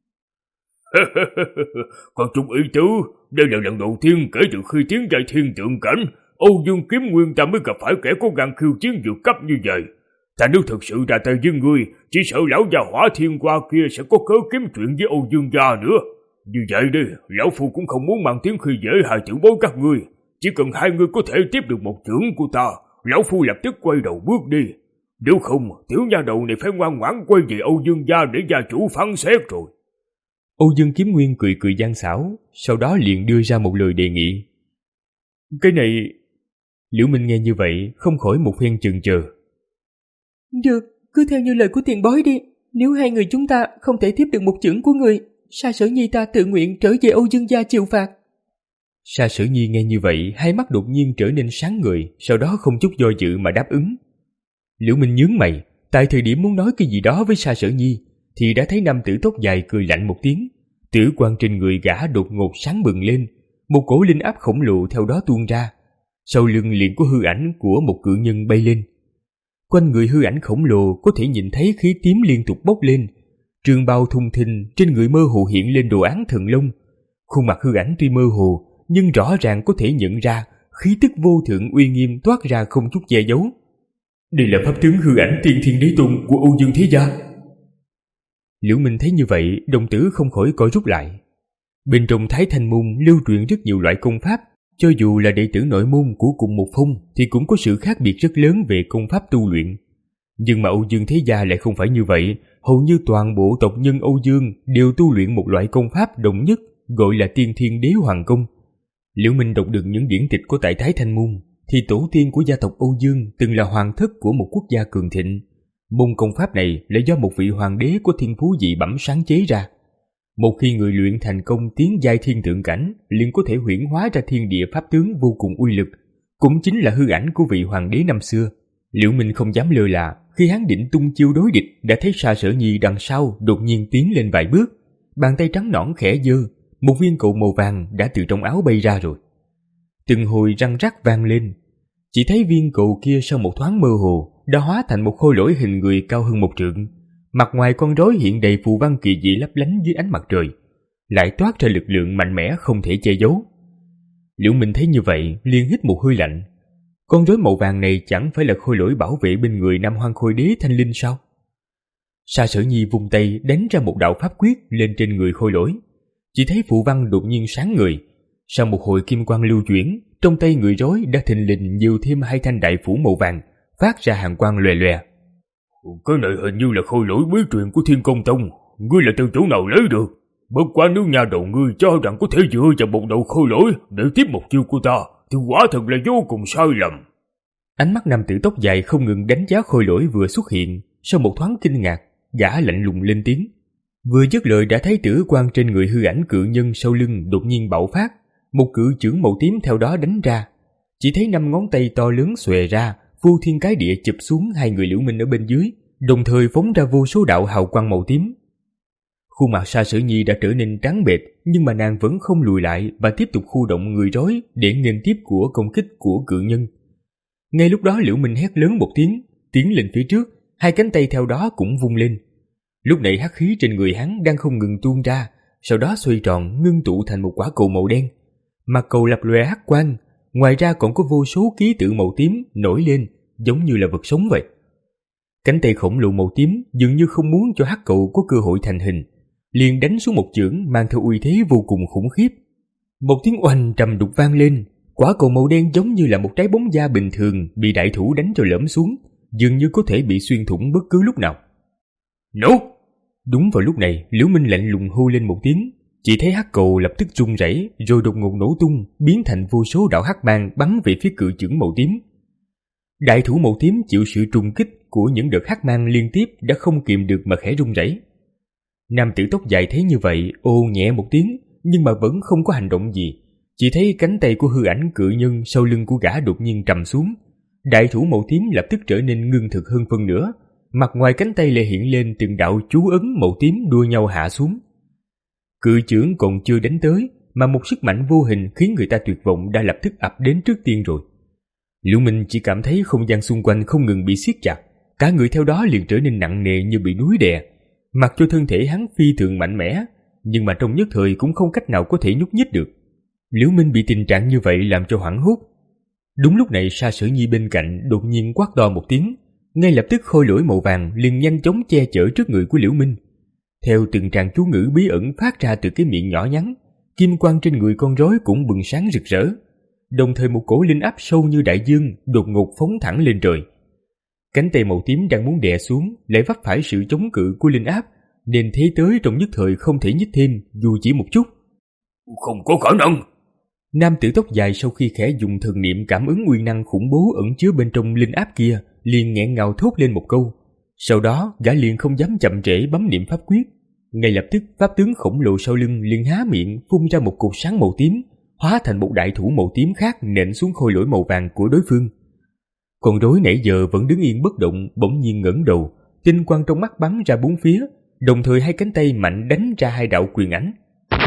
Còn chung ý tứ, đây là lần đầu tiên kể từ khi tiến giai thiên tượng cảnh, Âu Dương Kiếm Nguyên ta mới gặp phải kẻ có gan khiêu chiến vượt cấp như vậy. Ta nếu thực sự ra tay với ngươi, chỉ sợ lão già Hỏa Thiên Qua kia sẽ có cớ kiếm chuyện với Âu Dương gia nữa. Như vậy đi, lão phu cũng không muốn mang tiếng khi dễ hại tiểu bối các ngươi. Chỉ cần hai người có thể tiếp được một chưởng của ta, lão phu lập tức quay đầu bước đi. Nếu không, tiểu nha đầu này phải ngoan ngoãn quay về Âu Dương gia để gia chủ phán xét rồi. Âu Dương Kiếm Nguyên cười cười gian xảo, sau đó liền đưa ra một lời đề nghị. Cái này... Liễu Minh nghe như vậy, không khỏi một phen chần chờ. Được, cứ theo như lời của tiền bối đi. Nếu hai người chúng ta không thể tiếp được một chưởng của người, Sa Sở Nhi ta tự nguyện trở về Âu Dương gia chịu phạt. Sa Sở Nhi nghe như vậy, hai mắt đột nhiên trở nên sáng ngời, sau đó không chút do dự mà đáp ứng. Liễu Minh nhướng mày, tại thời điểm muốn nói cái gì đó với Sa Sở Nhi, thì đã thấy nam tử tóc dài cười lạnh một tiếng. Tử quang trên người gã đột ngột sáng bừng lên, một cổ linh áp khổng lồ theo đó tuôn ra. Sau lưng liền có hư ảnh của một cự nhân bay lên. Quanh người hư ảnh khổng lồ có thể nhìn thấy khí tím liên tục bốc lên. Trường bào thùng thình, trên người mơ hồ hiện lên đồ án thần long. Khuôn mặt hư ảnh tuy mơ hồ, nhưng rõ ràng có thể nhận ra khí tức vô thượng uy nghiêm toát ra không chút che giấu. Đây là pháp tướng hư ảnh tiên thiên đế tôn của Âu Dương thế gia. Liễu Minh thấy như vậy, đồng tử không khỏi co rút lại. Bên trong Thái Thanh môn lưu truyền rất nhiều loại công pháp, cho dù là đệ tử nội môn của cùng một phong thì cũng có sự khác biệt rất lớn về công pháp tu luyện. Nhưng mà Âu Dương thế gia lại không phải như vậy, hầu như toàn bộ tộc nhân Âu Dương đều tu luyện một loại công pháp đồng nhất, gọi là Tiên Thiên Đế Hoàng Công. Liễu Minh đọc được những điển tịch của tại Thái Thanh môn, thì tổ tiên của gia tộc Âu Dương từng là hoàng thất của một quốc gia cường thịnh. Môn công pháp này là do một vị hoàng đế có thiên phú dị bẩm sáng chế ra. Một khi người luyện thành công tiến giai thiên tượng cảnh, liền có thể huyễn hóa ra thiên địa pháp tướng vô cùng uy lực, cũng chính là hư ảnh của vị hoàng đế năm xưa. Liễu Minh không dám lơ là, khi hắn định tung chiêu đối địch, đã thấy Sa Sở Nhi đằng sau đột nhiên tiến lên vài bước, bàn tay trắng nõn khẽ giơ, một viên cầu màu vàng đã từ trong áo bay ra rồi. Từng hồi răng rắc vang lên, chỉ thấy viên cầu kia sau một thoáng mơ hồ đã hóa thành một khôi lỗi hình người cao hơn một trượng. Mặt ngoài con rối hiện đầy phù văn kỳ dị lấp lánh dưới ánh mặt trời, lại toát ra lực lượng mạnh mẽ không thể che giấu. Liễu Minh thấy như vậy, liền hít một hơi lạnh. Con rối màu vàng này chẳng phải là khôi lỗi bảo vệ bên người Nam Hoang Khôi Đế Thanh Linh sao? Sa Sở Nhi vung tay đánh ra một đạo pháp quyết lên trên người khôi lỗi. Chỉ thấy phù văn đột nhiên sáng ngời. Sau một hồi kim quang lưu chuyển, trong tay người rối đã thình lình nhiều thêm hai thanh đại phủ màu vàng, phát ra hàn quang lòe lòe. Cái này hình như là khôi lỗi bí truyền của Thiên Công Tông. Ngươi là từ chỗ nào lấy được? Bất quá nếu nhà đầu ngươi cho rằng có thể dựa vào một đầu khôi lỗi để tiếp một chiêu của ta, thì quả thật là vô cùng sai lầm. Ánh mắt nam tử tóc dài không ngừng đánh giá khôi lỗi vừa xuất hiện. Sau một thoáng kinh ngạc, gã lạnh lùng lên tiếng. Vừa dứt lời đã thấy tử quang trên người hư ảnh cự nhân sau lưng đột nhiên bạo phát, một cự chưởng màu tím theo đó đánh ra. Chỉ thấy năm ngón tay to lớn xòe ra, vô thiên cái địa chụp xuống hai người Liễu Minh ở bên dưới, đồng thời phóng ra vô số đạo hào quang màu tím. Khuôn mặt Sa Sở Nhi đã trở nên trắng bệch, nhưng mà nàng vẫn không lùi lại và tiếp tục khu động người rối để nghênh tiếp của công kích của cự nhân. Ngay lúc đó Liễu Minh hét lớn một tiếng, tiến lên phía trước, hai cánh tay theo đó cũng vung lên. Lúc này hắc khí trên người hắn đang không ngừng tuôn ra, sau đó xoay tròn ngưng tụ thành một quả cầu màu đen. Mặt cầu lập lòe hắc quang, ngoài ra còn có vô số ký tự màu tím nổi lên, giống như là vật sống vậy. Cánh tay khổng lồ màu tím dường như không muốn cho hắc cầu có cơ hội thành hình, liền đánh xuống một chưởng mang theo uy thế vô cùng khủng khiếp. Một tiếng oanh trầm đục vang lên, quả cầu màu đen giống như là một trái bóng da bình thường bị đại thủ đánh cho lõm xuống, dường như có thể bị xuyên thủng bất cứ lúc nào. Nổ! Đúng vào lúc này, Liễu Minh lạnh lùng hô lên một tiếng, chỉ thấy hắc cầu lập tức rung rẩy rồi đột ngột nổ tung, biến thành vô số đạo hắc mang bắn về phía cự chưởng màu tím. Đại thủ màu tím chịu sự trùng kích của những đợt hắc mang liên tiếp đã không kiềm được mà khẽ rung rẩy. Nam tử tóc dài thấy như vậy, ô nhẹ một tiếng, nhưng mà vẫn không có hành động gì. Chỉ thấy cánh tay của hư ảnh cự nhân sau lưng của gã đột nhiên trầm xuống. Đại thủ màu tím lập tức trở nên ngưng thực hơn phân nửa, mặt ngoài cánh tay lại hiện lên từng đạo chú ấn màu tím đua nhau hạ xuống. Cự chưởng còn chưa đánh tới, mà một sức mạnh vô hình khiến người ta tuyệt vọng đã lập tức ập đến trước tiên rồi. Liễu Minh chỉ cảm thấy không gian xung quanh không ngừng bị siết chặt, cả người theo đó liền trở nên nặng nề như bị núi đè. Mặc cho thân thể hắn phi thường mạnh mẽ, nhưng mà trong nhất thời cũng không cách nào có thể nhúc nhích được. Liễu Minh bị tình trạng như vậy làm cho hoảng hốt. Đúng lúc này Sa Sở Nhi bên cạnh đột nhiên quát to một tiếng, ngay lập tức khôi lỗi màu vàng liền nhanh chóng che chở trước người của Liễu Minh. Theo từng tràng chú ngữ bí ẩn phát ra từ cái miệng nhỏ nhắn, kim quang trên người con rối cũng bừng sáng rực rỡ. Đồng thời một cổ linh áp sâu như đại dương đột ngột phóng thẳng lên trời. Cánh tay màu tím đang muốn đè xuống lại vấp phải sự chống cự của linh áp, nên thế tới trong nhất thời không thể nhích thêm dù chỉ một chút. Không có khả năng! Nam tử tóc dài sau khi khẽ dùng thần niệm cảm ứng uy năng khủng bố ẩn chứa bên trong linh áp kia, liền nghẹn ngào thốt lên một câu. Sau đó gã liền không dám chậm trễ bấm niệm pháp quyết. Ngay lập tức pháp tướng khổng lồ sau lưng liền há miệng phun ra một cột sáng màu tím, hóa thành một đại thủ màu tím khác nện xuống khôi lỗi màu vàng của đối phương. Con rối nãy giờ vẫn đứng yên bất động bỗng nhiên ngẩng đầu, tinh quang trong mắt bắn ra bốn phía, đồng thời hai cánh tay mạnh đánh ra hai đạo quyền ảnh.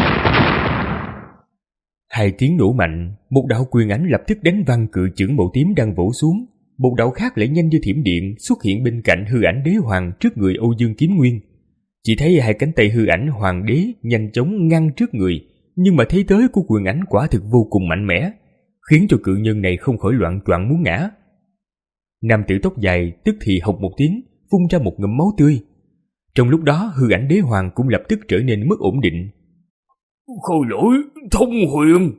Hai tiếng nổ mạnh, một đạo quyền ảnh lập tức đánh văng cự chưởng màu tím đang vỗ xuống, một đạo khác lại nhanh như thiểm điện xuất hiện bên cạnh hư ảnh đế hoàng trước người Âu Dương Kiếm Nguyên. Chỉ thấy hai cánh tay hư ảnh hoàng đế nhanh chóng ngăn trước người, nhưng mà thế tới của quyền ảnh quả thực vô cùng mạnh mẽ, khiến cho cự nhân này không khỏi loạn choạng muốn ngã. Nam tử tóc dài tức thì hộc một tiếng, phun ra một ngụm máu tươi. Trong lúc đó hư ảnh đế hoàng cũng lập tức trở nên mất ổn định. Khôi lỗi thông huyền!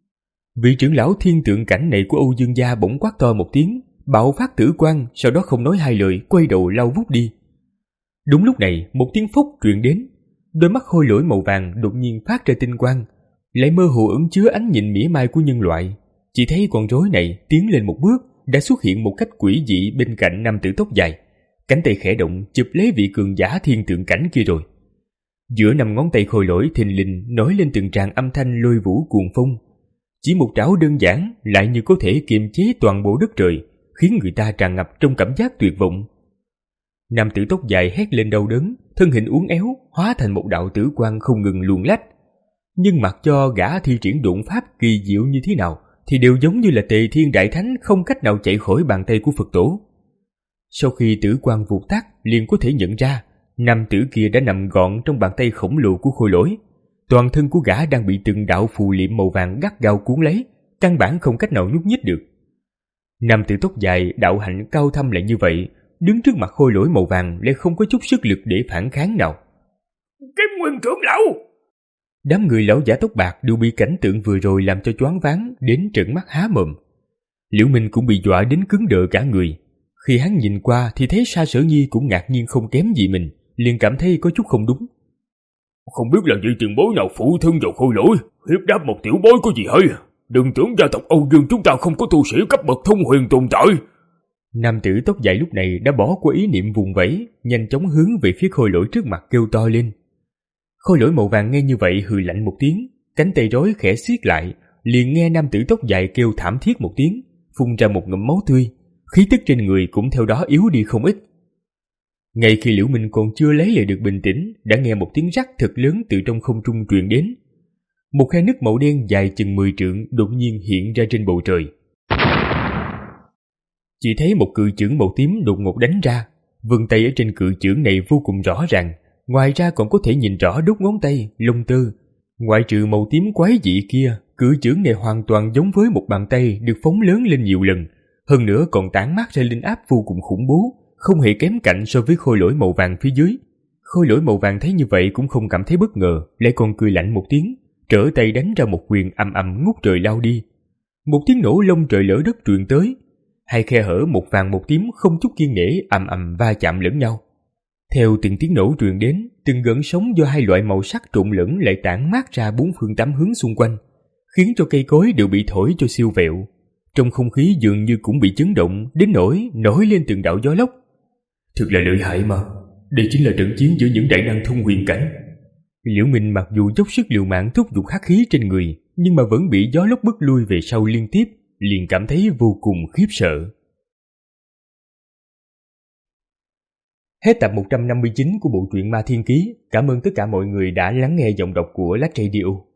Vị trưởng lão thiên tượng cảnh này của Âu Dương gia bỗng quát to một tiếng, bạo phát tử quang, sau đó không nói hai lời quay đầu lao vút đi. Đúng lúc này một tiếng phốc truyền đến, đôi mắt khôi lỗi màu vàng đột nhiên phát ra tinh quang, lại mơ hồ ẩn chứa ánh nhìn mỉa mai của nhân loại. Chỉ thấy con rối này tiến lên một bước đã xuất hiện một cách quỷ dị bên cạnh nam tử tóc dài, cánh tay khẽ động chụp lấy vị cường giả thiên tượng cảnh kia rồi. Giữa năm ngón tay khôi lỗi thình lình nổi lên từng tràng âm thanh lôi vũ cuồng phong. Chỉ một trảo đơn giản lại như có thể kiềm chế toàn bộ đất trời, khiến người ta tràn ngập trong cảm giác tuyệt vọng. Nam tử tóc dài hét lên đau đớn, thân hình uốn éo hóa thành một đạo tử quang không ngừng luồn lách. Nhưng mặc cho gã thi triển độn pháp kỳ diệu như thế nào thì đều giống như là Tề Thiên Đại Thánh không cách nào chạy khỏi bàn tay của Phật tổ. Sau khi tử quang vụt tắt, liền có thể nhận ra nam tử kia đã nằm gọn trong bàn tay khổng lồ của khôi lỗi. Toàn thân của gã đang bị từng đạo phù liệm màu vàng gắt gao cuốn lấy, căn bản không cách nào nhúc nhích được. Nam tử tóc dài đạo hạnh cao thâm lại như vậy, đứng trước mặt khôi lỗi màu vàng lại không có chút sức lực để phản kháng nào. Kiếm Nguyên trưởng lão! Đám người lão giả tóc bạc đều bị cảnh tượng vừa rồi làm cho choáng váng đến trợn mắt há mồm. Liễu Minh cũng bị dọa đến cứng đờ cả người. Khi hắn nhìn qua thì thấy Sa Sở Nhi cũng ngạc nhiên không kém gì mình, liền cảm thấy có chút không đúng. Không biết là vị tiền bối nào phụ thân vào khôi lỗi, hiếp đáp một tiểu bối có gì hay? Đừng tưởng gia tộc Âu Dương chúng ta không có tu sĩ cấp bậc thông huyền tồn tại. Nam tử tóc dài lúc này đã bỏ qua ý niệm vùng vẫy, nhanh chóng hướng về phía khôi lỗi trước mặt kêu to lên. Khôi lỗi màu vàng nghe như vậy hừ lạnh một tiếng, cánh tay rối khẽ siết lại, liền nghe nam tử tóc dài kêu thảm thiết một tiếng, phun ra một ngụm máu tươi, khí tức trên người cũng theo đó yếu đi không ít. Ngay khi Liễu Minh còn chưa lấy lại được bình tĩnh, đã nghe một tiếng rắc thật lớn từ trong không trung truyền đến. Một khe nứt màu đen dài chừng mười trượng đột nhiên hiện ra trên bầu trời. Chỉ thấy một cự chưởng màu tím đột ngột đánh ra, vân tay ở trên cự chưởng này vô cùng rõ ràng, ngoài ra còn có thể nhìn rõ đốt ngón tay, lông tơ. Ngoại trừ màu tím quái dị kia, cự chưởng này hoàn toàn giống với một bàn tay được phóng lớn lên nhiều lần, hơn nữa còn tản mát ra linh áp vô cùng khủng bố, không hề kém cạnh so với khôi lỗi màu vàng phía dưới. Khôi lỗi màu vàng thấy như vậy cũng không cảm thấy bất ngờ, lại còn cười lạnh một tiếng, trở tay đánh ra một quyền ầm ầm ngút trời lao đi. Một tiếng nổ lông trời lỡ đất truyền tới, hai khe hở một vàng một tím không chút kiêng nể ầm ầm va chạm lẫn nhau. Theo từng tiếng nổ truyền đến, từng gợn sóng do hai loại màu sắc trộn lẫn lại tản mát ra bốn phương tám hướng xung quanh, khiến cho cây cối đều bị thổi cho siêu vẹo. Trong không khí dường như cũng bị chấn động đến nỗi nổi lên từng đạo gió lốc. Thật là lợi hại mà, đây chính là trận chiến giữa những đại năng thông huyền cảnh. Liễu Minh mặc dù dốc sức liều mạng thúc giục hắc khí trên người, nhưng mà vẫn bị gió lốc bức lui về sau liên tiếp, liền cảm thấy vô cùng khiếp sợ. Hết tập một trăm năm mươi chín của bộ truyện Ma Thiên Ký. Cảm ơn tất cả mọi người đã lắng nghe giọng đọc của Lách Radio.